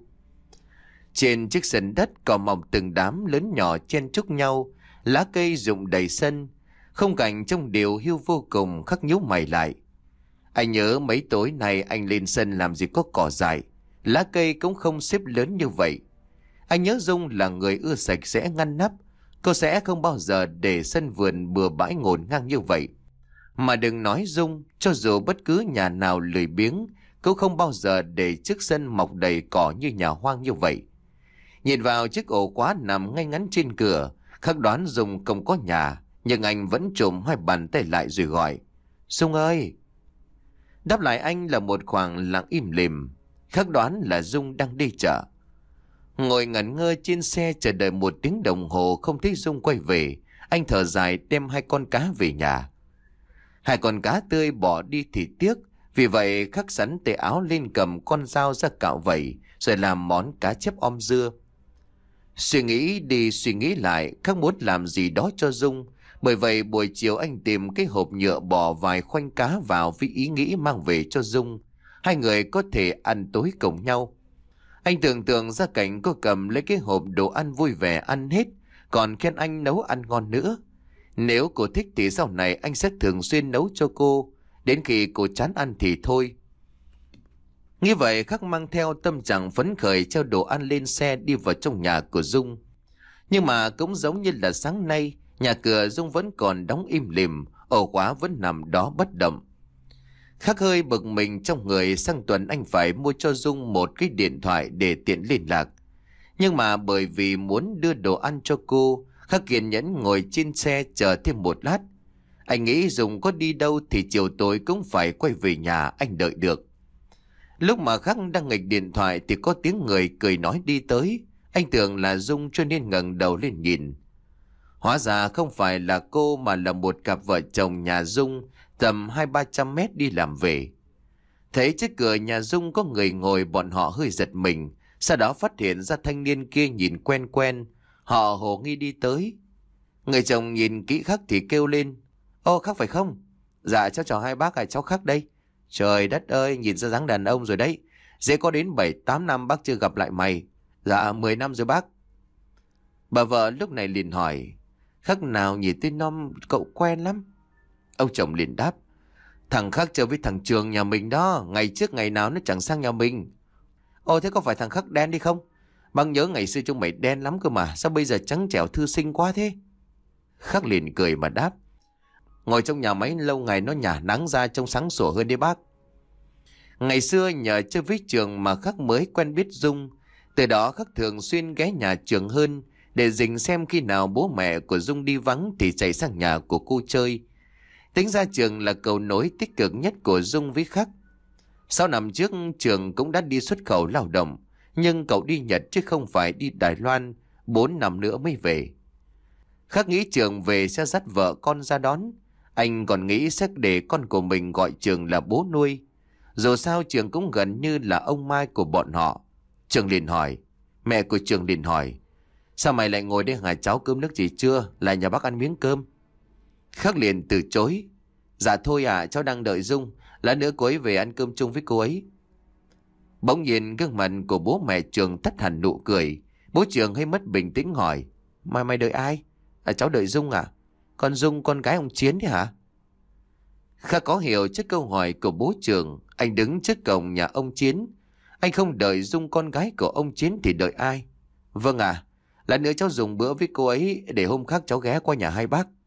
Trên chiếc sân đất cỏ mọc từng đám lớn nhỏ chen chúc nhau, lá cây rụng đầy sân. Không cảnh trông điều hiu vô cùng. Khắc nhíu mày lại. Anh nhớ mấy tối nay anh lên sân làm gì có cỏ dại, lá cây cũng không xếp lớn như vậy. Anh nhớ Dung là người ưa sạch sẽ ngăn nắp. Cô sẽ không bao giờ để sân vườn bừa bãi ngổn ngang như vậy. Mà đừng nói Dung, cho dù bất cứ nhà nào lười biếng cũng không bao giờ để trước sân mọc đầy cỏ như nhà hoang như vậy. Nhìn vào chiếc ổ khóa nằm ngay ngắn trên cửa, Khắc đoán Dung không có nhà, nhưng anh vẫn trùm hai bàn tay lại rồi gọi: "Dung ơi!" Đáp lại anh là một khoảng lặng im lìm. Khắc đoán là Dung đang đi chợ. Ngồi ngẩn ngơ trên xe chờ đợi một tiếng đồng hồ không thấy Dung quay về, anh thở dài đem hai con cá về nhà. Hai con cá tươi bỏ đi thì tiếc, vì vậy Khắc sắn tay áo lên cầm con dao ra cạo vẩy rồi làm món cá chép om dưa. Suy nghĩ đi suy nghĩ lại, Khắc muốn làm gì đó cho Dung. Bởi vậy buổi chiều anh tìm cái hộp nhựa bỏ vài khoanh cá vào với ý nghĩ mang về cho Dung. Hai người có thể ăn tối cùng nhau. Anh tưởng tượng ra cảnh cô cầm lấy cái hộp đồ ăn vui vẻ ăn hết, còn khen anh nấu ăn ngon nữa. Nếu cô thích thì sau này anh sẽ thường xuyên nấu cho cô, đến khi cô chán ăn thì thôi. Như vậy Khắc mang theo tâm trạng phấn khởi treo đồ ăn lên xe đi vào trong nhà của Dung. Nhưng mà cũng giống như là sáng nay, nhà cửa Dung vẫn còn đóng im lìm, ổ khóa vẫn nằm đó bất động. Khắc hơi bực mình trong người, sang tuần anh phải mua cho Dung một cái điện thoại để tiện liên lạc. Nhưng mà bởi vì muốn đưa đồ ăn cho cô, Khắc kiên nhẫn ngồi trên xe chờ thêm một lát. Anh nghĩ Dung có đi đâu thì chiều tối cũng phải quay về nhà, anh đợi được. Lúc mà Khắc đang nghịch điện thoại thì có tiếng người cười nói đi tới. Anh tưởng là Dung cho nên ngẩng đầu lên nhìn. Hóa ra không phải là cô mà là một cặp vợ chồng nhà Dung, tầm hai ba trăm mét đi làm về. Thấy trước cửa nhà Dung có người ngồi, bọn họ hơi giật mình. Sau đó phát hiện ra thanh niên kia nhìn quen quen. Họ hồ nghi đi tới. Người chồng nhìn kỹ Khắc thì kêu lên: Ô, Khắc phải không? Dạ cháu chào hai bác, à cháu Khắc đây. Trời đất ơi, nhìn ra dáng đàn ông rồi đấy. Dễ có đến bảy tám năm bác chưa gặp lại mày. Dạ mười năm rồi bác. Bà vợ lúc này liền hỏi: Khắc nào nhỉ, tên nom cậu quen lắm. Ông chồng liền đáp: Thằng Khắc chơi với thằng Trường nhà mình đó, ngày trước ngày nào nó chẳng sang nhà mình. Ồ, thế có phải thằng Khắc đen đi không? Bác nhớ ngày xưa chúng mày đen lắm cơ mà, sao bây giờ trắng trẻo thư sinh quá thế? Khắc liền cười mà đáp: Ngồi trong nhà máy lâu ngày nó nhả nắng ra trông sáng sủa hơn đấy bác. Ngày xưa nhờ chơi với Trường mà Khắc mới quen biết Dung. Từ đó Khắc thường xuyên ghé nhà Trường hơn, để dình xem khi nào bố mẹ của Dung đi vắng thì chạy sang nhà của cô chơi. Tính ra Trường là cầu nối tích cực nhất của Dung với Khắc. Sau năm trước Trường cũng đã đi xuất khẩu lao động, nhưng cậu đi Nhật chứ không phải đi Đài Loan, bốn năm nữa mới về. Khắc nghĩ Trường về sẽ dắt vợ con ra đón. Anh còn nghĩ sẽ để con của mình gọi Trường là bố nuôi. Dù sao Trường cũng gần như là ông Mai của bọn họ. Trường liền hỏi, mẹ của Trường liền hỏi: Sao mày lại ngồi đây hả cháu, cơm nước gì chưa? Lại nhà bác ăn miếng cơm. Khắc liền từ chối: Dạ thôi à, cháu đang đợi Dung, lát nữa cô ấy về ăn cơm chung với cô ấy. Bỗng nhiên gương mặt của bố mẹ Trường tắt hẳn nụ cười. Bố Trường hơi mất bình tĩnh hỏi: Mày mày đợi ai? À, cháu đợi Dung à? Con Dung con gái ông Chiến đấy hả? Khắc có hiểu trước câu hỏi của bố Trường. Anh đứng trước cổng nhà ông Chiến. Anh không đợi Dung con gái của ông Chiến thì đợi ai? Vâng à, lát nữa cháu dùng bữa với cô ấy, để hôm khác cháu ghé qua nhà hai bác.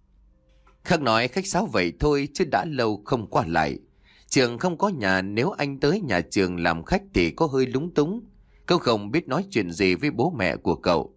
Khắc nói khách sáo vậy thôi chứ đã lâu không qua lại. Trường không có nhà, nếu anh tới nhà Trường làm khách thì có hơi lúng túng. Cậu không biết nói chuyện gì với bố mẹ của cậu.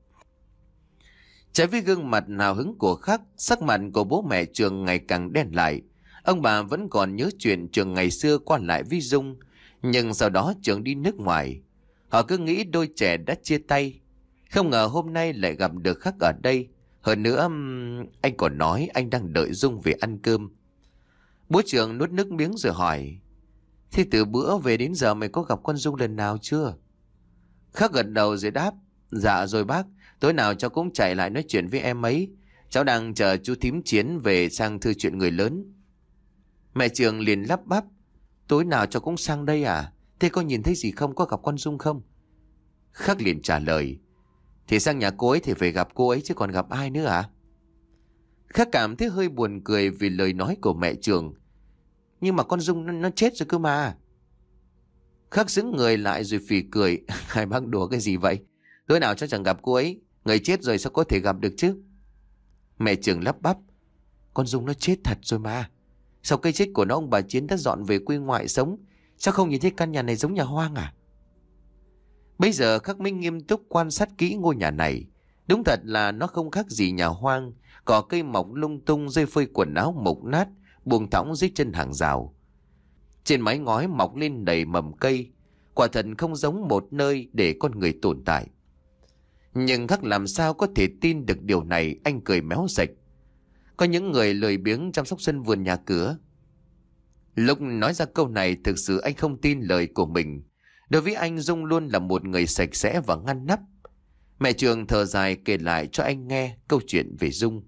Trái với gương mặt hào hứng của Khắc, sắc mặt của bố mẹ Trường ngày càng đen lại. Ông bà vẫn còn nhớ chuyện Trường ngày xưa qua lại với Dung, nhưng sau đó Trường đi nước ngoài. Họ cứ nghĩ đôi trẻ đã chia tay. Không ngờ hôm nay lại gặp được Khắc ở đây. Hơn nữa anh còn nói anh đang đợi Dung về ăn cơm. Bố Trường nuốt nước miếng rồi hỏi: Thế từ bữa về đến giờ mày có gặp con Dung lần nào chưa? Khắc gật đầu rồi đáp: Dạ rồi bác, tối nào cháu cũng chạy lại nói chuyện với em ấy. Cháu đang chờ chú thím Chiến về sang thư chuyện người lớn. Mẹ Trường liền lắp bắp: Tối nào cháu cũng sang đây à? Thế có nhìn thấy gì không, có gặp con Dung không? Khắc liền trả lời: Thì sang nhà cô ấy thì phải gặp cô ấy chứ còn gặp ai nữa à? Khắc cảm thấy hơi buồn cười vì lời nói của mẹ Trường. Nhưng mà con Dung nó, nó chết rồi cơ mà. Khắc xứng người lại rồi phì cười. Hai bác đùa cái gì vậy? Tối nào cháu chẳng gặp cô ấy. Người chết rồi sao có thể gặp được chứ? Mẹ Trường lắp bắp: Con Dung nó chết thật rồi mà. Sau cái chết của nó, ông bà Chiến đã dọn về quê ngoại sống. Sao không nhìn thấy căn nhà này giống nhà hoang à? Bây giờ Khắc mới nghiêm túc quan sát kỹ ngôi nhà này. Đúng thật là nó không khác gì nhà hoang. Cỏ cây mọc lung tung, rơi phơi quần áo mục nát buông thõng dưới chân hàng rào. Trên mái ngói mọc lên đầy mầm cây. Quả thật không giống một nơi để con người tồn tại. Nhưng Khắc làm sao có thể tin được điều này? Anh cười méo sạch. Có những người lười biếng chăm sóc sân vườn nhà cửa. Lúc nói ra câu này, thực sự anh không tin lời của mình. Đối với anh, Dung luôn là một người sạch sẽ và ngăn nắp. Mẹ Trường thở dài kể lại cho anh nghe câu chuyện về Dung.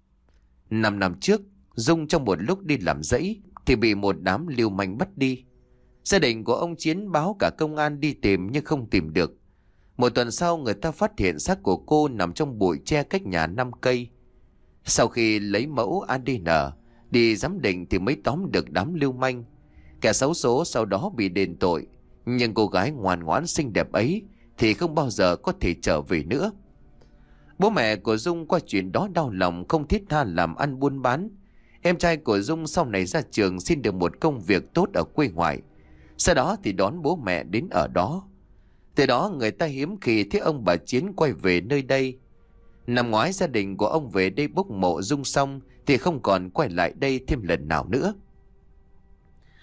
Năm năm trước, Dung trong một lúc đi làm dãy thì bị một đám lưu manh bắt đi. Gia đình của ông Chiến báo cả công an đi tìm nhưng không tìm được. Một tuần sau, người ta phát hiện xác của cô nằm trong bụi tre cách nhà năm cây. Sau khi lấy mẫu a đê en đi giám định thì mới tóm được đám lưu manh. Kẻ xấu số sau đó bị đền tội, nhưng cô gái ngoan ngoãn xinh đẹp ấy thì không bao giờ có thể trở về nữa. Bố mẹ của Dung qua chuyện đó đau lòng, không thiết tha làm ăn buôn bán. Em trai của Dung sau này ra trường xin được một công việc tốt ở quê ngoại. Sau đó thì đón bố mẹ đến ở đó. Từ đó người ta hiếm khi thấy ông bà Chiến quay về nơi đây. Năm ngoái gia đình của ông về đây bốc mộ Dung xong thì không còn quay lại đây thêm lần nào nữa.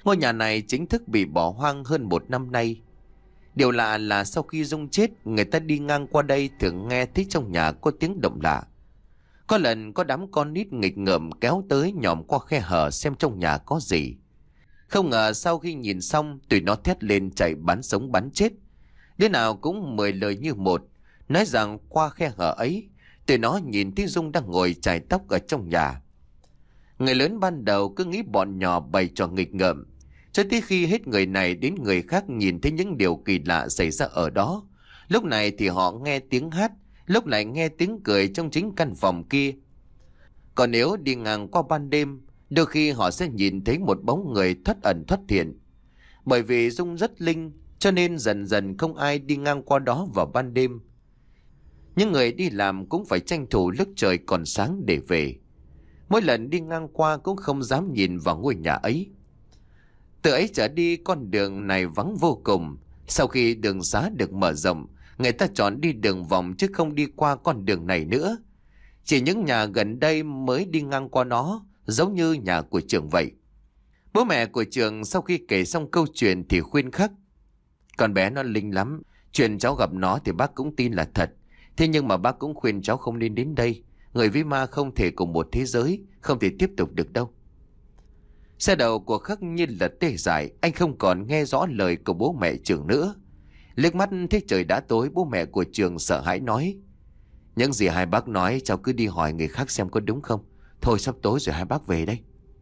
Ngôi nhà này chính thức bị bỏ hoang hơn một năm nay. Điều lạ là sau khi Dung chết, người ta đi ngang qua đây thường nghe thấy trong nhà có tiếng động lạ. Có lần có đám con nít nghịch ngợm kéo tới nhòm qua khe hở xem trong nhà có gì. Không ngờ sau khi nhìn xong, tụi nó thét lên chạy bắn sống bắn chết. Đứa nào cũng mười lời như một, nói rằng qua khe hở ấy, tụi nó nhìn thấy Dung đang ngồi chải tóc ở trong nhà. Người lớn ban đầu cứ nghĩ bọn nhỏ bày trò nghịch ngợm, cho tới khi hết người này đến người khác nhìn thấy những điều kỳ lạ xảy ra ở đó. Lúc này thì họ nghe tiếng hát, lúc lại nghe tiếng cười trong chính căn phòng kia. Còn nếu đi ngang qua ban đêm, đôi khi họ sẽ nhìn thấy một bóng người thoát ẩn thoát hiện. Bởi vì Dung rất linh, cho nên dần dần không ai đi ngang qua đó vào ban đêm. Những người đi làm cũng phải tranh thủ lúc trời còn sáng để về. Mỗi lần đi ngang qua cũng không dám nhìn vào ngôi nhà ấy. Từ ấy trở đi, con đường này vắng vô cùng. Sau khi đường xá được mở rộng, người ta chọn đi đường vòng chứ không đi qua con đường này nữa. Chỉ những nhà gần đây mới đi ngang qua nó, giống như nhà của Trường vậy. Bố mẹ của Trường sau khi kể xong câu chuyện thì khuyên Khắc: con bé nó linh lắm, chuyện cháu gặp nó thì bác cũng tin là thật. Thế nhưng mà bác cũng khuyên cháu không nên đến đây. Người với ma không thể cùng một thế giới, không thể tiếp tục được đâu. Xe đầu của Khắc như là tê dại, anh không còn nghe rõ lời của bố mẹ Trường nữa. Liếc mắt thấy trời đã tối, bố mẹ của Trường sợ hãi nói: những gì hai bác nói cháu cứ đi hỏi người khác xem có đúng không. Thôi sắp tối rồi, hai bác về đây.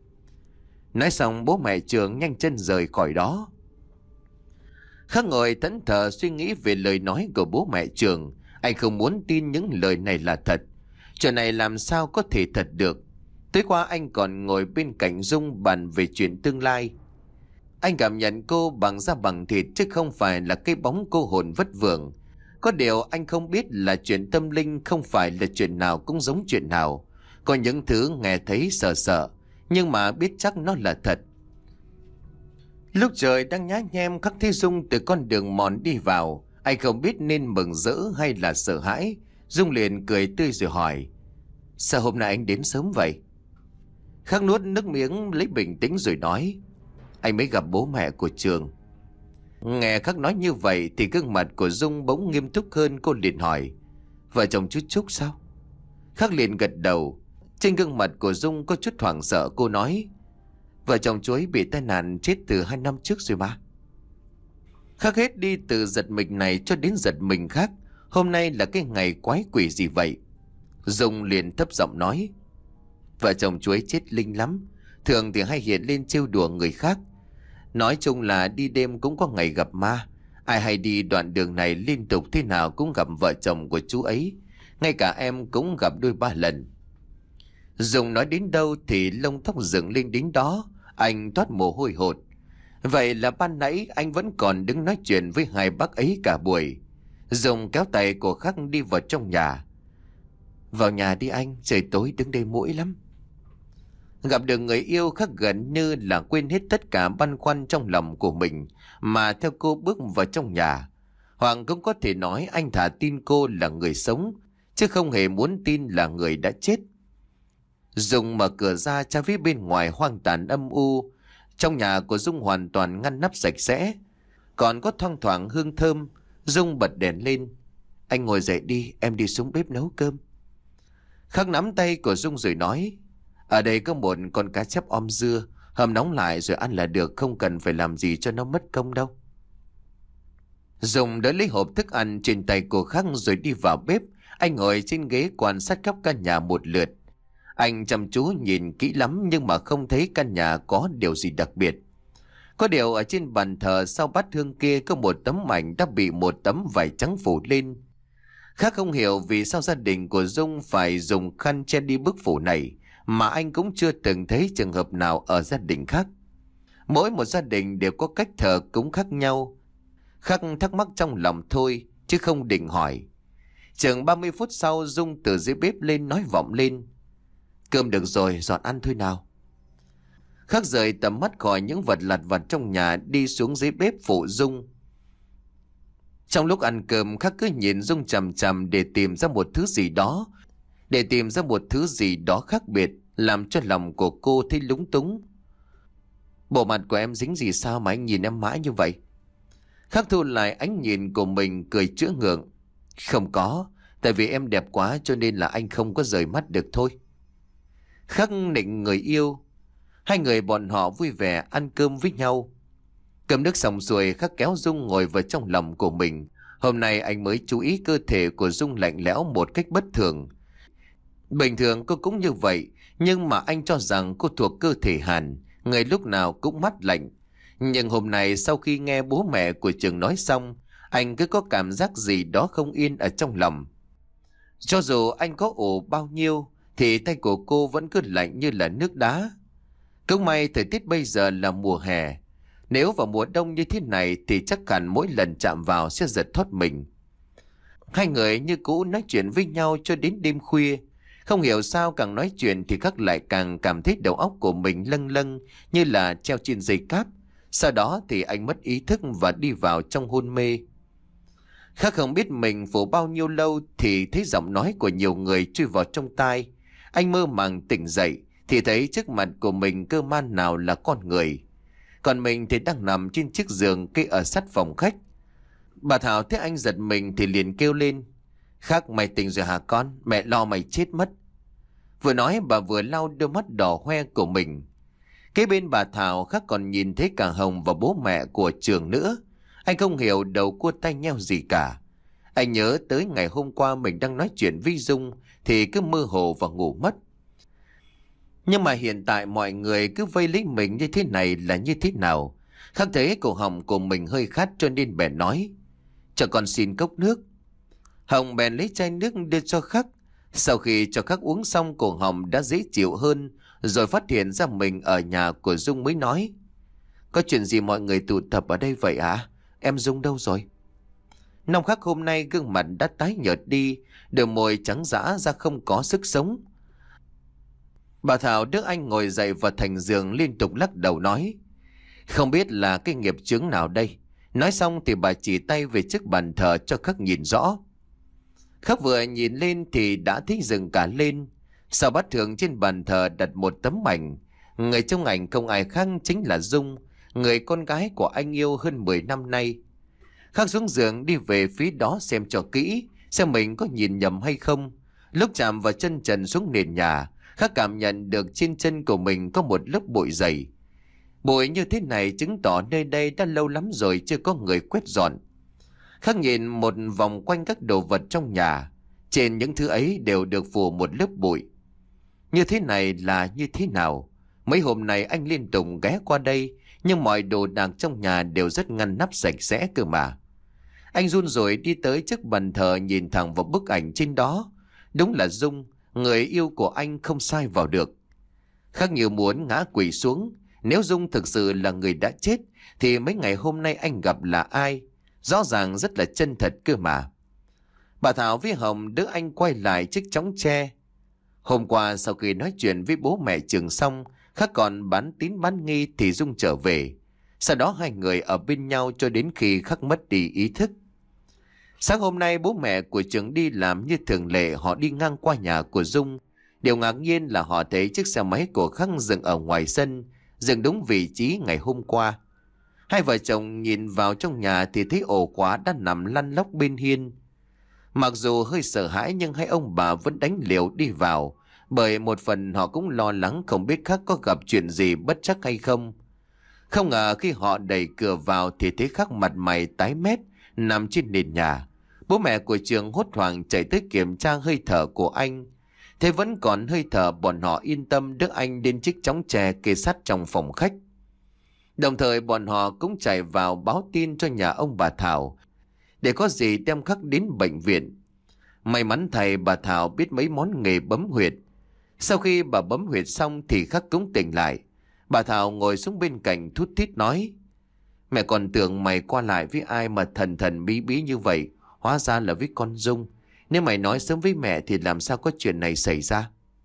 Nói xong bố mẹ Trường nhanh chân rời khỏi đó. Khắc ngồi thẫn thờ suy nghĩ về lời nói của bố mẹ Trường. Anh không muốn tin những lời này là thật. Chuyện này làm sao có thể thật được. Tối qua anh còn ngồi bên cạnh Dung bàn về chuyện tương lai. Anh cảm nhận cô bằng da bằng thịt chứ không phải là cái bóng cô hồn vất vưởng. Có điều anh không biết là chuyện tâm linh không phải là chuyện nào cũng giống chuyện nào. Có những thứ nghe thấy sợ sợ, nhưng mà biết chắc nó là thật. Lúc trời đang nhá nhem, Khắc thấy Dung từ con đường mòn đi vào. Anh không biết nên mừng rỡ hay là sợ hãi. Dung liền cười tươi rồi hỏi: sao hôm nay anh đến sớm vậy? Khắc nuốt nước miếng lấy bình tĩnh rồi nói: anh mới gặp bố mẹ của Trường. Nghe Khắc nói như vậy thì gương mặt của Dung bỗng nghiêm túc hơn. Cô liền hỏi: vợ chồng chú Trúc sao? Khắc liền gật đầu. Trên gương mặt của Dung có chút hoảng sợ. Cô nói: vợ chồng chú ấy bị tai nạn chết từ hai năm trước rồi mà. Khắc hết đi từ giật mình này cho đến giật mình khác. Hôm nay là cái ngày quái quỷ gì vậy? Dung liền thấp giọng nói: vợ chồng chú ấy chết linh lắm. Thường thì hay hiện lên trêu đùa người khác. Nói chung là đi đêm cũng có ngày gặp ma. Ai hay đi đoạn đường này liên tục thế nào cũng gặp vợ chồng của chú ấy. Ngay cả em cũng gặp đôi ba lần. Dung nói đến đâu thì lông tóc dựng lên đến đó. Anh toát mồ hôi hột. Vậy là ban nãy anh vẫn còn đứng nói chuyện với hai bác ấy cả buổi. Dung kéo tay của Khắc đi vào trong nhà. Vào nhà đi anh, trời tối đứng đây muỗi lắm. Gặp được người yêu, Khắc gần như là quên hết tất cả băn khoăn trong lòng của mình mà theo cô bước vào trong nhà. Hoàng cũng có thể nói anh thà tin cô là người sống chứ không hề muốn tin là người đã chết. Dung mở cửa ra cho phía bên ngoài hoang tàn âm u. Trong nhà của Dung hoàn toàn ngăn nắp sạch sẽ, còn có thoang thoảng hương thơm. Dung bật đèn lên. Anh ngồi dậy đi, em đi xuống bếp nấu cơm. Khắc nắm tay của Dung rồi nói: ở đây có một con cá chép om dưa, hầm nóng lại rồi ăn là được, không cần phải làm gì cho nó mất công đâu. Dung đỡ lấy hộp thức ăn trên tay của Khắc rồi đi vào bếp. Anh ngồi trên ghế quan sát khắp căn nhà một lượt. Anh chăm chú nhìn kỹ lắm nhưng mà không thấy căn nhà có điều gì đặc biệt. Có điều ở trên bàn thờ sau bát hương kia có một tấm ảnh đã bị một tấm vải trắng phủ lên. Khác không hiểu vì sao gia đình của Dung phải dùng khăn che đi bức phủ này, mà anh cũng chưa từng thấy trường hợp nào ở gia đình khác. Mỗi một gia đình đều có cách thờ cúng khác nhau. Khắc thắc mắc trong lòng thôi chứ không định hỏi. Chừng ba mươi phút sau, Dung từ dưới bếp lên nói vọng lên: cơm được rồi, dọn ăn thôi nào. Khắc rời tầm mắt khỏi những vật lặt vặt trong nhà, đi xuống dưới bếp phụ Dung. Trong lúc ăn cơm, Khắc cứ nhìn Dung chằm chằm để tìm ra một thứ gì đó, để tìm ra một thứ gì đó khác biệt, làm cho lòng của cô thấy lúng túng. Bộ mặt của em dính gì sao mà anh nhìn em mãi như vậy? Khắc thu lại ánh nhìn của mình cười chữa ngượng. Không có, tại vì em đẹp quá cho nên là anh không có rời mắt được thôi. Khắc nịnh người yêu. Hai người bọn họ vui vẻ ăn cơm với nhau. Cơm nước xong xuôi, Khắc kéo Dung ngồi vào trong lòng của mình. Hôm nay anh mới chú ý cơ thể của Dung lạnh lẽo một cách bất thường. Bình thường cô cũng như vậy, nhưng mà anh cho rằng cô thuộc cơ thể Hàn, người lúc nào cũng mát lạnh. Nhưng hôm nay sau khi nghe bố mẹ của Trường nói xong, anh cứ có cảm giác gì đó không yên ở trong lòng. Cho dù anh có ủ bao nhiêu, thì tay của cô vẫn cứ lạnh như là nước đá. Cũng may thời tiết bây giờ là mùa hè. Nếu vào mùa đông như thế này thì chắc hẳn mỗi lần chạm vào sẽ giật thoát mình. Hai người như cũ nói chuyện với nhau cho đến đêm khuya. Không hiểu sao càng nói chuyện thì Khắc lại càng cảm thấy đầu óc của mình lâng lâng như là treo trên dây cáp. Sau đó thì anh mất ý thức và đi vào trong hôn mê. Khắc không biết mình phủ bao nhiêu lâu thì thấy giọng nói của nhiều người chui vào trong tai. Anh mơ màng tỉnh dậy thì thấy trước mặt của mình cơ man nào là con người. Còn mình thì đang nằm trên chiếc giường kê ở sát phòng khách. Bà Thảo thấy anh giật mình thì liền kêu lên. Khắc, mày tỉnh rồi hả con? Mẹ lo mày chết mất. Vừa nói bà vừa lau đôi mắt đỏ hoe của mình. Kế bên bà Thảo, Khắc còn nhìn thấy cả Hồng và bố mẹ của Trường nữa. Anh không hiểu đầu cua tay nheo gì cả. Anh nhớ tới ngày hôm qua mình đang nói chuyện với Dung thì cứ mơ hồ và ngủ mất. Nhưng mà hiện tại mọi người cứ vây lấy mình như thế này là như thế nào? Khắc thấy cổ họng của mình hơi khát cho nên bèn nói. Cho con xin cốc nước. Hồng bèn lấy chai nước đưa cho Khắc. Sau khi cho Khắc uống xong, cổ họng đã dễ chịu hơn. Rồi phát hiện ra mình ở nhà của Dung mới nói. Có chuyện gì mọi người tụ tập ở đây vậy hả? Em Dung đâu rồi? Năm Khắc hôm nay gương mặt đã tái nhợt đi, đôi môi trắng dã ra không có sức sống. Bà Thảo đỡ anh ngồi dậy và thành giường liên tục lắc đầu nói. Không biết là cái nghiệp chướng nào đây. Nói xong thì bà chỉ tay về chiếc bàn thờ cho Khắc nhìn rõ. Khắc vừa nhìn lên thì đã thấy dựng cả lên. Sau bát thượng trên bàn thờ đặt một tấm ảnh. Người trong ảnh không ai khác chính là Dung, người con gái của anh yêu hơn mười năm nay. Khắc xuống giường đi về phía đó xem cho kỹ, xem mình có nhìn nhầm hay không. Lúc chạm vào chân trần xuống nền nhà, Khắc cảm nhận được trên chân của mình có một lớp bụi dày. Bụi như thế này chứng tỏ nơi đây đã lâu lắm rồi chưa có người quét dọn. Khắc nhìn một vòng quanh các đồ vật trong nhà. Trên những thứ ấy đều được phủ một lớp bụi. Như thế này là như thế nào? Mấy hôm nay anh liên tục ghé qua đây, nhưng mọi đồ đạc trong nhà đều rất ngăn nắp sạch sẽ cơ mà. Anh run rẩy đi tới trước bàn thờ, nhìn thẳng vào bức ảnh trên đó. Đúng là Dung, người yêu của anh không sai vào được. Khắc như muốn ngã quỵ xuống. Nếu Dung thực sự là người đã chết thì mấy ngày hôm nay anh gặp là ai? Rõ ràng rất là chân thật cơ mà. Bà Thảo với Hồng đỡ anh quay lại chiếc chõng tre. Hôm qua sau khi nói chuyện với bố mẹ Trường xong, Khắc còn bán tín bán nghi thì Dung trở về. Sau đó hai người ở bên nhau cho đến khi Khắc mất đi ý thức. Sáng hôm nay bố mẹ của Trường đi làm như thường lệ, họ đi ngang qua nhà của Dung. Điều ngạc nhiên là họ thấy chiếc xe máy của Khắc dừng ở ngoài sân, dừng đúng vị trí ngày hôm qua. Hai vợ chồng nhìn vào trong nhà thì thấy ổ khóa đã nằm lăn lóc bên hiên. Mặc dù hơi sợ hãi nhưng hai ông bà vẫn đánh liều đi vào, bởi một phần họ cũng lo lắng không biết Khắc có gặp chuyện gì bất trắc hay không. Không ngờ khi họ đẩy cửa vào thì thấy Khắc mặt mày tái mét nằm trên nền nhà. Bố mẹ của Trường hốt hoảng chạy tới kiểm tra hơi thở của anh. Thế vẫn còn hơi thở, bọn họ yên tâm đưa anh đến chiếc chõng tre kê sát trong phòng khách. Đồng thời bọn họ cũng chạy vào báo tin cho nhà ông bà Thảo, để có gì đem Khắc đến bệnh viện. May mắn thầy bà Thảo biết mấy món nghề bấm huyệt. Sau khi bà bấm huyệt xong thì Khắc cũng tỉnh lại. Bà Thảo ngồi xuống bên cạnh thút thít nói. Mẹ còn tưởng mày qua lại với ai mà thần thần bí bí như vậy. Hóa ra là với con Dung. Nếu mày nói sớm với mẹ thì làm sao có chuyện này xảy ra.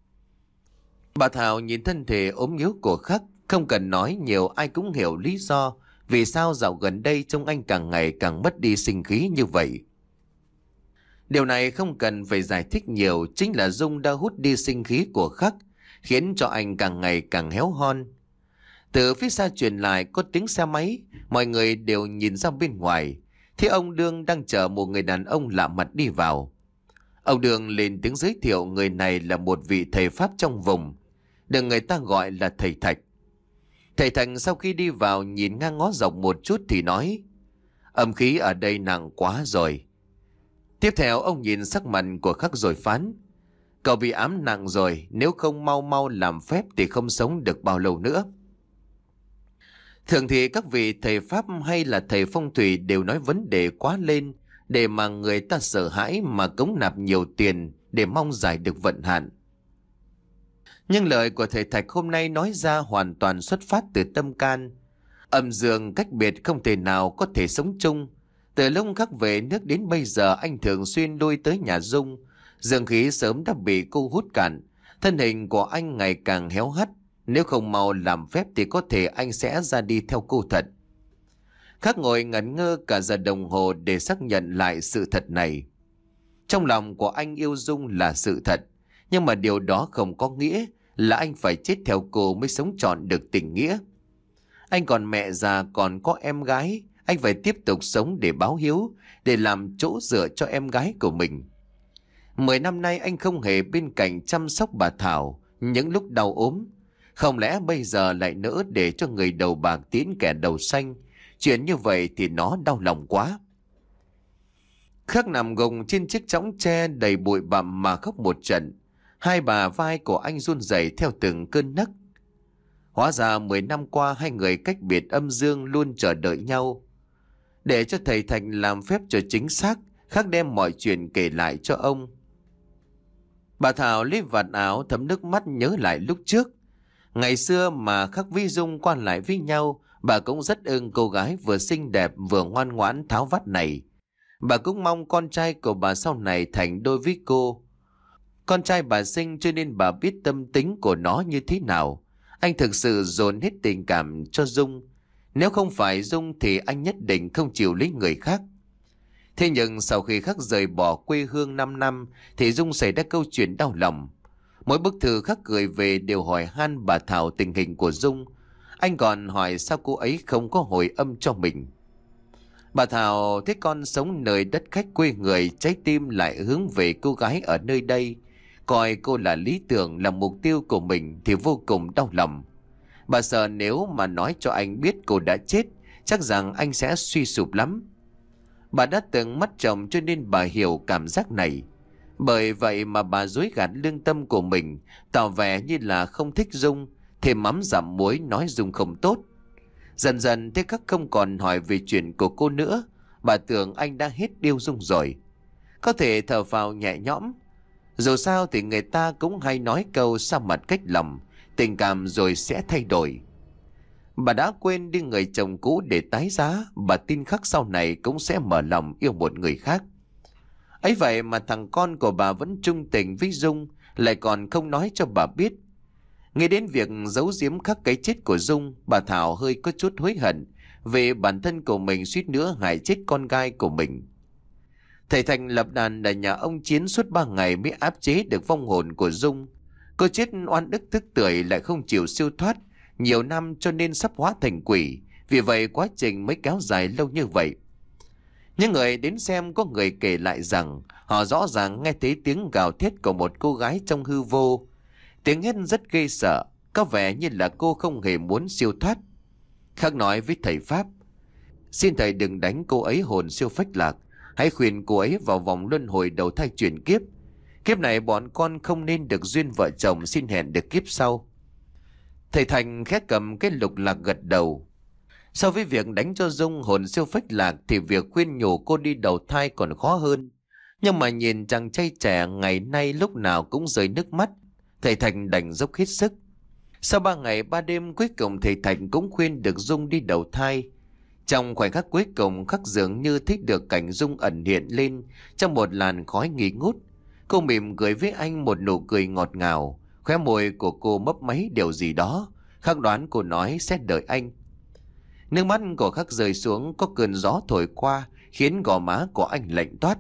Bà Thảo nhìn thân thể ốm yếu của Khắc. Không cần nói nhiều, ai cũng hiểu lý do vì sao dạo gần đây trông anh càng ngày càng mất đi sinh khí như vậy. Điều này không cần phải giải thích nhiều, chính là Dung đã hút đi sinh khí của Khắc, khiến cho anh càng ngày càng héo hon. Từ phía xa truyền lại có tiếng xe máy, mọi người đều nhìn ra bên ngoài. Thì ông Đương đang chở một người đàn ông lạ mặt đi vào. Ông Đương lên tiếng giới thiệu người này là một vị thầy Pháp trong vùng, được người ta gọi là thầy Thạch. Thầy Thạch sau khi đi vào nhìn ngang ngó dọc một chút thì nói: âm khí ở đây nặng quá rồi. Tiếp theo ông nhìn sắc mặt của Khắc rồi phán: cậu bị ám nặng rồi, nếu không mau mau làm phép thì không sống được bao lâu nữa. Thường thì các vị thầy Pháp hay là thầy phong thủy đều nói vấn đề quá lên để mà người ta sợ hãi mà cống nạp nhiều tiền để mong giải được vận hạn. Nhưng lời của thầy Thạch hôm nay nói ra hoàn toàn xuất phát từ tâm can. Âm dương cách biệt không thể nào có thể sống chung. Từ lúc Khắc về nước đến bây giờ anh thường xuyên lui tới nhà Dung. Dương khí sớm đã bị cô hút cạn. Thân hình của anh ngày càng héo hắt. Nếu không mau làm phép thì có thể anh sẽ ra đi theo cô thật. Khắc ngồi ngẩn ngơ cả giờ đồng hồ để xác nhận lại sự thật này. Trong lòng của anh yêu Dung là sự thật. Nhưng mà điều đó không có nghĩa là anh phải chết theo cô mới sống trọn được tình nghĩa. Anh còn mẹ già, còn có em gái. Anh phải tiếp tục sống để báo hiếu, để làm chỗ dựa cho em gái của mình. Mười năm nay anh không hề bên cạnh chăm sóc bà Thảo những lúc đau ốm. Không lẽ bây giờ lại nỡ để cho người đầu bạc tiến kẻ đầu xanh? Chuyện như vậy thì nó đau lòng quá. Khắc nằm gồng trên chiếc chõng tre đầy bụi bặm mà khóc một trận. Hai bà vai của anh run rẩy theo từng cơn nấc. Hóa ra mười năm qua hai người cách biệt âm dương luôn chờ đợi nhau. Để cho thầy Thành làm phép cho chính xác, Khắc đem mọi chuyện kể lại cho ông. Bà Thảo lấy vạt áo thấm nước mắt nhớ lại lúc trước. Ngày xưa mà Khắc với Dung quan lại với nhau, bà cũng rất ưng cô gái vừa xinh đẹp vừa ngoan ngoãn tháo vắt này. Bà cũng mong con trai của bà sau này thành đôi với cô. Con trai bà sinh cho nên bà biết tâm tính của nó như thế nào. Anh thực sự dồn hết tình cảm cho Dung. Nếu không phải Dung thì anh nhất định không chịu lấy người khác. Thế nhưng sau khi Khắc rời bỏ quê hương năm năm thì Dung xảy ra câu chuyện đau lòng. Mỗi bức thư Khắc gửi về đều hỏi han bà Thảo tình hình của Dung. Anh còn hỏi sao cô ấy không có hồi âm cho mình. Bà Thảo thấy con sống nơi đất khách quê người, trái tim lại hướng về cô gái ở nơi đây, coi cô là lý tưởng, là mục tiêu của mình thì vô cùng đau lòng. Bà sợ nếu mà nói cho anh biết cô đã chết, chắc rằng anh sẽ suy sụp lắm. Bà đã từng mất chồng cho nên bà hiểu cảm giác này. Bởi vậy mà bà dối gạt lương tâm của mình, tỏ vẻ như là không thích Dung, thêm mắm dặm muối nói Dung không tốt. Dần dần thế Khắc không còn hỏi về chuyện của cô nữa. Bà tưởng anh đã hết yêu Dung rồi. Có thể thở phào nhẹ nhõm. Dù sao thì người ta cũng hay nói câu xa mặt cách lòng, tình cảm rồi sẽ thay đổi. Bà đã quên đi người chồng cũ để tái giá. Bà tin Khắc sau này cũng sẽ mở lòng yêu một người khác. Ấy vậy mà thằng con của bà vẫn trung tình với Dung, lại còn không nói cho bà biết. Nghe đến việc giấu giếm Khắc cái chết của Dung, bà Thảo hơi có chút hối hận vì bản thân của mình suýt nữa hại chết con gái của mình. Thầy Thành lập đàn ở nhà ông Chiến suốt ba ngày mới áp chế được vong hồn của Dung. Cô chết oan ức tức tưởi lại không chịu siêu thoát nhiều năm cho nên sắp hóa thành quỷ. Vì vậy quá trình mới kéo dài lâu như vậy. Những người đến xem có người kể lại rằng họ rõ ràng nghe thấy tiếng gào thét của một cô gái trong hư vô. Tiếng hét rất ghê sợ, có vẻ như là cô không hề muốn siêu thoát. Khắc nói với thầy Pháp: xin thầy đừng đánh cô ấy hồn siêu phách lạc, hãy khuyên cô ấy vào vòng luân hồi đầu thai chuyển kiếp. Kiếp này bọn con không nên được duyên vợ chồng, xin hẹn được kiếp sau. Thầy Thành khét cầm cái lục lạc gật đầu. So với việc đánh cho Dung hồn siêu phách lạc thì việc khuyên nhủ cô đi đầu thai còn khó hơn. Nhưng mà nhìn chàng trai trẻ ngày nay lúc nào cũng rơi nước mắt, thầy Thành đành dốc hết sức. Sau ba ngày ba đêm cuối cùng thầy Thành cũng khuyên được Dung đi đầu thai. Trong khoảnh khắc cuối cùng, Khắc dường như thích được cảnh Dung ẩn hiện lên trong một làn khói nghi ngút. Cô mỉm cười với anh một nụ cười ngọt ngào, khóe môi của cô mấp máy điều gì đó. Khắc đoán cô nói sẽ đợi anh. Nước mắt của Khắc rơi xuống, có cơn gió thổi qua khiến gò má của anh lạnh toát.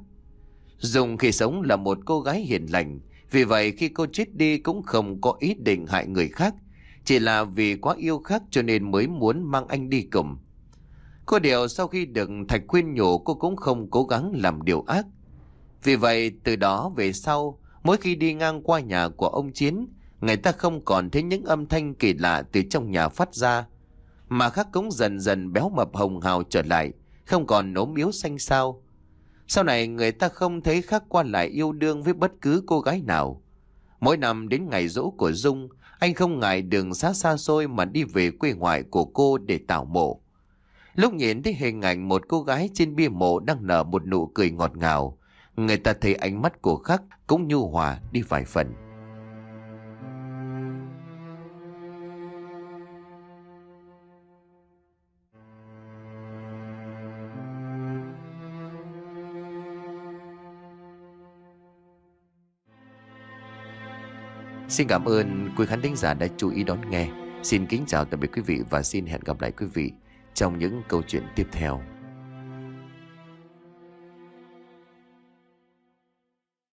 Dung khi sống là một cô gái hiền lành, vì vậy khi cô chết đi cũng không có ý định hại người khác, Chỉ là vì quá yêu Khắc cho nên mới muốn mang anh đi cùng. Có điều sau khi được Thạch khuyên nhủ, cô cũng không cố gắng làm điều ác. Vì vậy từ đó về sau, mỗi khi đi ngang qua nhà của ông Chiến, người ta không còn thấy những âm thanh kỳ lạ từ trong nhà phát ra, mà Khắc cũng dần dần béo mập hồng hào trở lại, không còn ốm yếu xanh xao. Sau này người ta không thấy Khắc qua lại yêu đương với bất cứ cô gái nào. Mỗi năm đến ngày giỗ của Dung, anh không ngại đường xa xa xôi mà đi về quê ngoại của cô để tảo mộ. Lúc nhìn thấy hình ảnh một cô gái trên bia mộ đang nở một nụ cười ngọt ngào, người ta thấy ánh mắt của Khắc cũng nhu hòa đi vài phần. Xin cảm ơn quý khán thính giả đã chú ý đón nghe. Xin kính chào tạm biệt quý vị và xin hẹn gặp lại quý vị trong những câu chuyện tiếp theo.